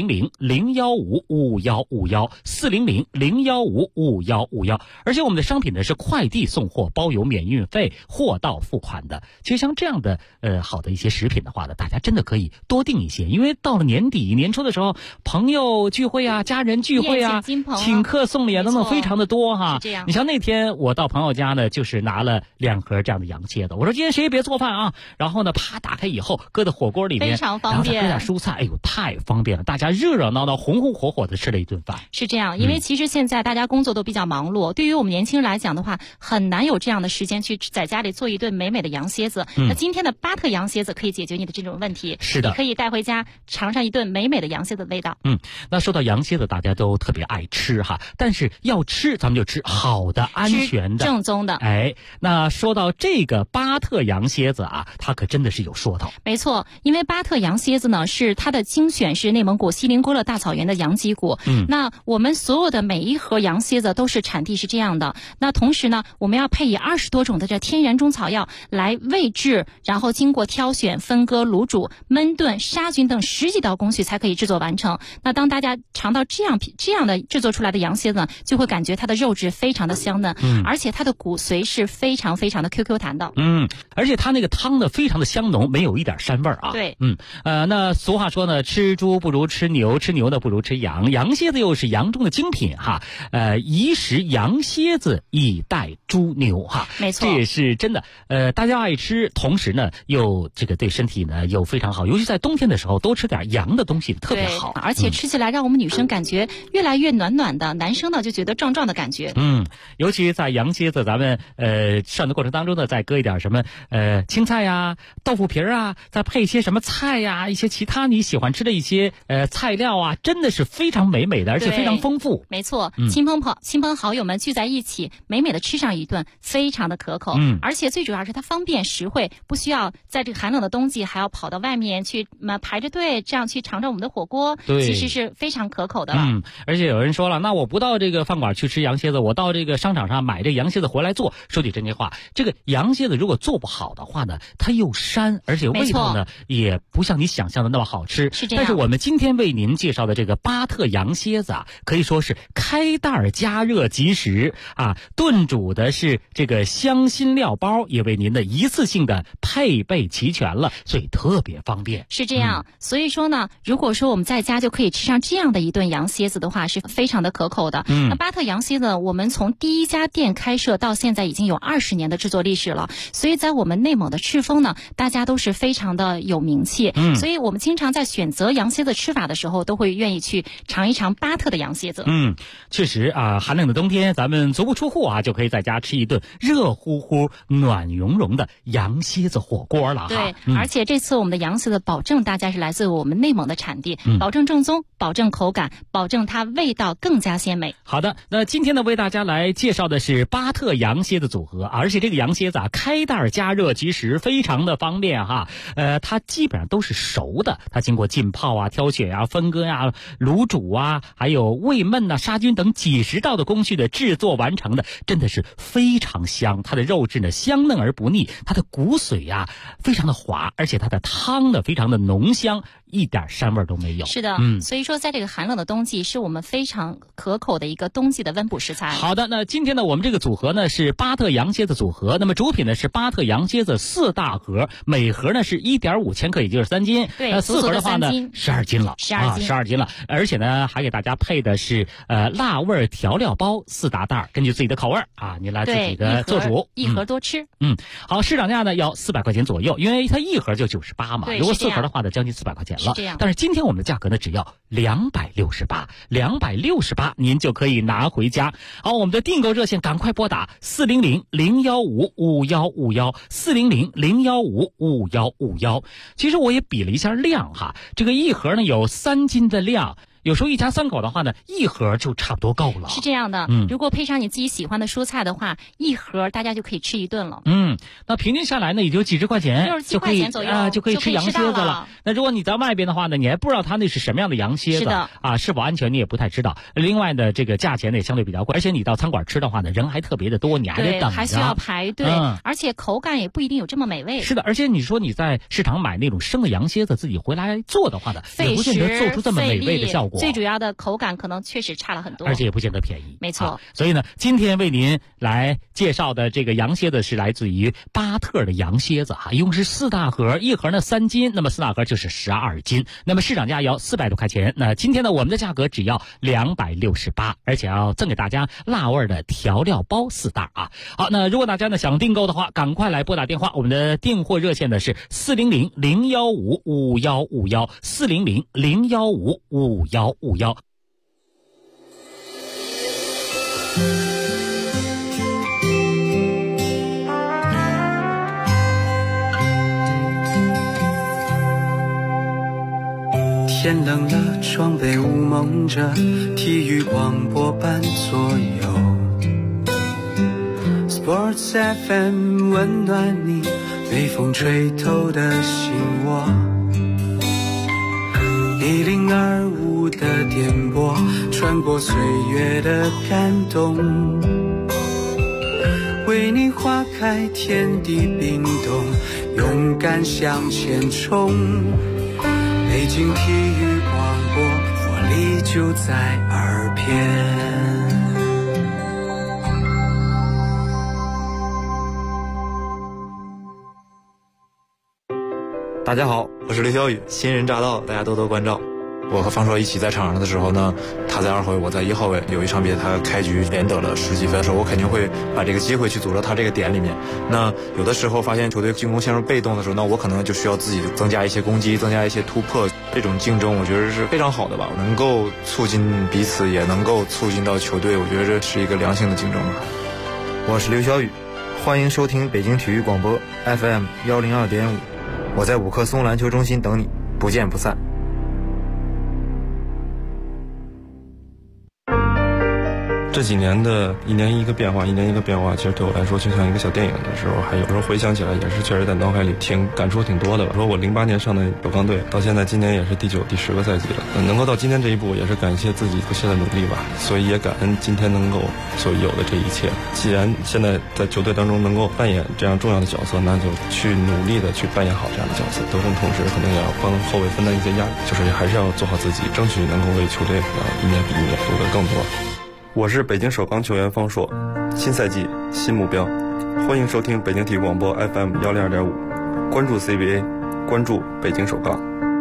400-015-5151，400-015-5151。而且我们的商品呢是快递送货，包邮免运费，货到付款的。其实像这样的好的一些食品的话呢，大家真的可以多订一些，因为到了年底年初的时候，朋友聚会啊，家人聚会啊，请客送礼啊等等非常的多哈。 这样。 你像那天我到朋友家呢，就是拿了2盒这样的羊蝎子，我说今天谁也别做饭啊，然后呢啪打开以后搁到火锅里面， 非常方便， 然后再搁点蔬菜，哎呦太方便了，大家热热闹闹红红火火的吃了一顿饭。 是这样，因为其实现在大家工作都比较忙碌，对于我们年轻人来讲的话，很难有这样的时间去在家里做一顿美美的羊蝎子。那今天的巴特羊蝎子可以解决你的这种问题。 是的， 你可以带回家尝上一顿美美的羊蝎子的味道。 那说到羊蝎子，大家都特别爱吃哈，但是要吃咱们就吃好的、安全的、 正宗的。 哎，那说到这个巴特羊蝎子啊，它可真的是有说头。 没错，因为巴特羊蝎子呢，是它的精选是内蒙古锡林郭勒大草原的羊脊骨。那我们所有的每一盒羊蝎子都是产地是这样的。那同时呢，我们要配以20多种的这天然中草药来喂制，然后经过挑选、分割、卤煮、焖炖、杀菌等10几道工序才可以制作完成。那当大家尝到这样的制作出来的羊蝎子呢，就会感觉它的肉质非常的香嫩，而且它的骨髓是非常非常的 QQ 弹的。 而且它那个汤呢非常的香浓，没有一点膻味啊。 对。 那俗话说呢，吃猪不如吃牛，吃牛呢不如吃羊，羊蝎子又是羊中的精品哈。宜食羊蝎子以待猪牛哈。 没错， 这也是真的。大家爱吃，同时呢又这个对身体呢又非常好，尤其在冬天的时候多吃点羊的东西特别好。 而且吃起来让我们女生感觉越来越暖暖的，男生呢就觉得壮壮的感觉。 尤其在羊蝎子咱们涮的过程当中呢，再搁一点什么青菜呀、豆腐皮啊，再配一些什么菜呀、一些其他你喜欢吃的一些菜料啊，真的是非常美美的，而且非常丰富。 没错，亲朋好友们聚在一起，美美的吃上一顿，非常的可口。而且最主要是它方便实惠，不需要在这个寒冷的冬季还要跑到外面去排着队，这样去尝尝我们的火锅，其实是非常可口的了。 而且有人说了，那我不到这个饭馆去吃羊蝎子，我到这个商场上买这羊蝎子回来做。说句真心话，这个羊蝎子如果做不好的话呢，它又膻，而且味道呢也不像你想象的那么好吃。 是这样。 但是我们今天为您介绍的这个巴特羊蝎子啊，可以说是开袋加热即食啊，炖煮的是这个香辛料包，也为您的一次性的配备齐全了，所以特别方便。 是这样。所以说呢，如果说我们在家就可以吃上这样的一顿羊蝎子的话，是非常的可口的。那巴特羊蝎子，我们从第一家店开设到现在已经有20年的制作历史了，所以在我们内蒙的赤峰呢，大家都是非常的有名气。所以我们经常在选择羊蝎子吃法的时候，都会愿意去尝一尝巴特的羊蝎子。 确实啊，寒冷的冬天咱们足不出户啊，就可以在家吃一顿热乎乎、暖融融的羊蝎子火锅了哈。 对，而且这次我们的羊蝎子保证大家是来自我们内蒙的产地，保证正宗，保证口感，保证它味道更加鲜美。 好的，那今天呢为大家来介绍的是巴特羊蝎子组合，而且这个羊蝎子啊开袋加热即食，非常的方便哈。它基本上都是熟的，它经过浸泡啊、挑选啊、分割啊、卤煮啊，还有味焖啊、杀菌等几十道的工序的制作完成的，真的是非常香。它的肉质呢香嫩而不腻，它的骨髓啊非常的滑，而且它的汤呢非常的浓香，一点膻味都没有。 是的，所以说在这个寒冷的冬季，是我们非常可口的一个冬季的温补食材。 好的，那今天呢我们这个组合呢是巴特羊蝎子组合，那么主品呢是巴特羊蝎子4大盒，每盒呢是1.5千克，也就是3斤。 对 ，4盒的话呢12斤了，12斤了。而且呢还给大家配的是辣味调料包4大袋，根据自己的口味啊，你来自己的做主， 一盒多吃。 好，市场价呢要400块钱左右，因为它一盒就98嘛，如果4盒的话呢将近400块钱了。 这样。 但是今天我们的价格呢只要 268，268您就可以拿回家。好，我们的订购热线赶快拨打400-015-5151，400-015-5151。其实我也比了一下量哈，这个一盒呢有3斤的量。有时候一家3口的话呢，一盒就差不多够了。 是这样的，如果配上你自己喜欢的蔬菜的话，一盒大家就可以吃一顿了。 那平均下来呢，也就几十块钱就可以就可以吃羊蝎子了。那如果你在外边的话呢，你还不知道它那是什么样的羊蝎子， 是的是否安全你也不太知道。另外呢，这个价钱呢也相对比较贵，而且你到餐馆吃的话呢，人还特别的多，你还得等着， 还需要排队，而且口感也不一定有这么美味。 是的，而且你说你在市场买那种生的羊蝎子自己回来做的话呢，也不见得做出这么美味的效果。 最主要的口感可能确实差了很多， 而且也不见得便宜。 没错， 所以呢，今天为您来介绍的这个羊蝎子是来自于巴特的羊蝎子一共是4大盒，一盒呢3斤，那么4大盒就是12斤，那么市场价要400多块钱。那今天呢，我们的价格只要268，而且要赠给大家辣味的调料包4袋好，那如果大家呢想订购的话，赶快来拨打电话，我们的订货热线呢是400-015-5151，400-015-5151。 天冷了，窗被雾蒙着，体育广播伴左右。Sports FM 温暖你，被风吹透的心窝。1025的电波，穿过岁月的感动，为你划开天地冰冻，勇敢向前冲。北京体育广播，活力就在耳边。 大家好，我是刘晓宇，新人乍到，大家多多关照。我和方硕一起在场上的时候呢，他在2号位，我在1号位。有一场比赛他开局连得了10几分的时候，我肯定会把这个机会去组到他这个点里面。那有的时候发现球队进攻陷入被动的时候，那我可能就需要自己增加一些攻击，增加一些突破。这种竞争我觉得是非常好的吧，能够促进彼此，也能够促进到球队，我觉得这是一个良性的竞争吧。 我是刘晓宇，欢迎收听北京体育广播 FM 102.5，我在五棵松篮球中心等你，不见不散。 这几年的一年一个变化，其实对我来说就像一个小电影的时候，还有时候回想起来也是确实在脑海里感触挺多的吧。说我08年上的首钢队，到现在今年也是第9、第10个赛季了，能够到今天这一步，也是感谢自己不懈的努力吧。所以也感恩今天能够所有的这一切。既然现在在球队当中能够扮演这样重要的角色，那就去努力的去扮演好这样的角色。得分同时可能也要帮后卫分担一些压力，就是还是要做好自己，争取能够为球队一年比一年夺得更多。我是北京首钢球员方硕，新赛季新目标，欢迎收听北京体育广播 FM 102.5，关注 CBA， 关注北京首钢。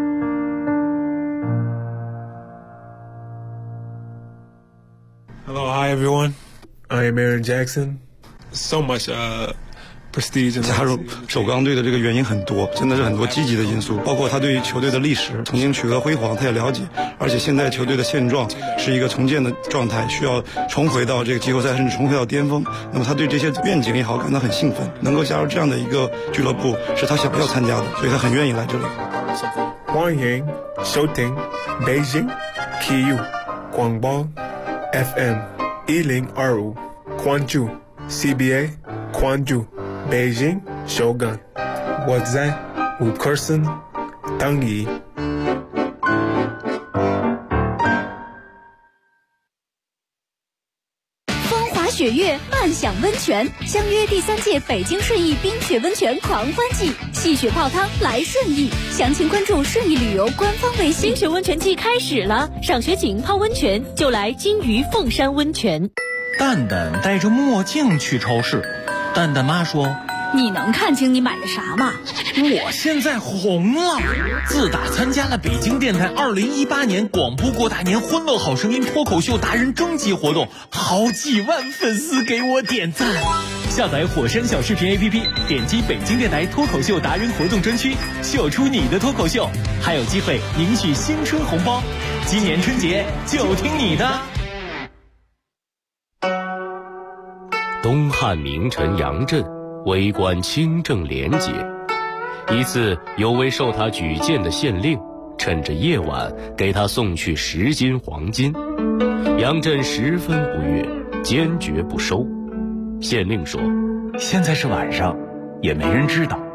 Hello, hi everyone. I am Aaron Jackson. So much 加入首钢队的这个原因很多，真的是很多积极的因素，包括他对于球队的历史曾经取得辉煌他也了解，而且现在球队的现状是一个重建的状态，需要重回到这个季后赛甚至重回到巅峰。那么他对这些愿景也好感到很兴奋，能够加入这样的一个俱乐部是他想要参加的，所以他很愿意来这里。 欢迎收听北京体育广播 FM 1025，关注 CBA， 关注北京首钢，我在五棵松等你。 风华雪月，漫享温泉，相约第3届北京顺义冰雪温泉狂欢季，戏雪泡汤来顺义，详情关注顺义旅游官方微信。 冰雪温泉季开始了，赏雪景泡温泉就来金鱼凤山温泉。 蛋蛋戴着墨镜去超市，蛋蛋妈说：“ 你能看清你买的啥吗？ 我现在红了！自打参加了北京电台2018年广播过大年欢乐好声音脱口秀达人征集活动，好几万粉丝给我点赞。 下载火山小视频 APP， 点击北京电台脱口秀达人活动专区，秀出你的脱口秀，还有机会赢取新春红包。今年春节就听你的。 东汉名臣杨震为官清正廉洁，一次有位受他举荐的县令趁着夜晚给他送去10斤黄金，杨震十分不悦，坚决不收。县令说： 现在是晚上，也没人知道，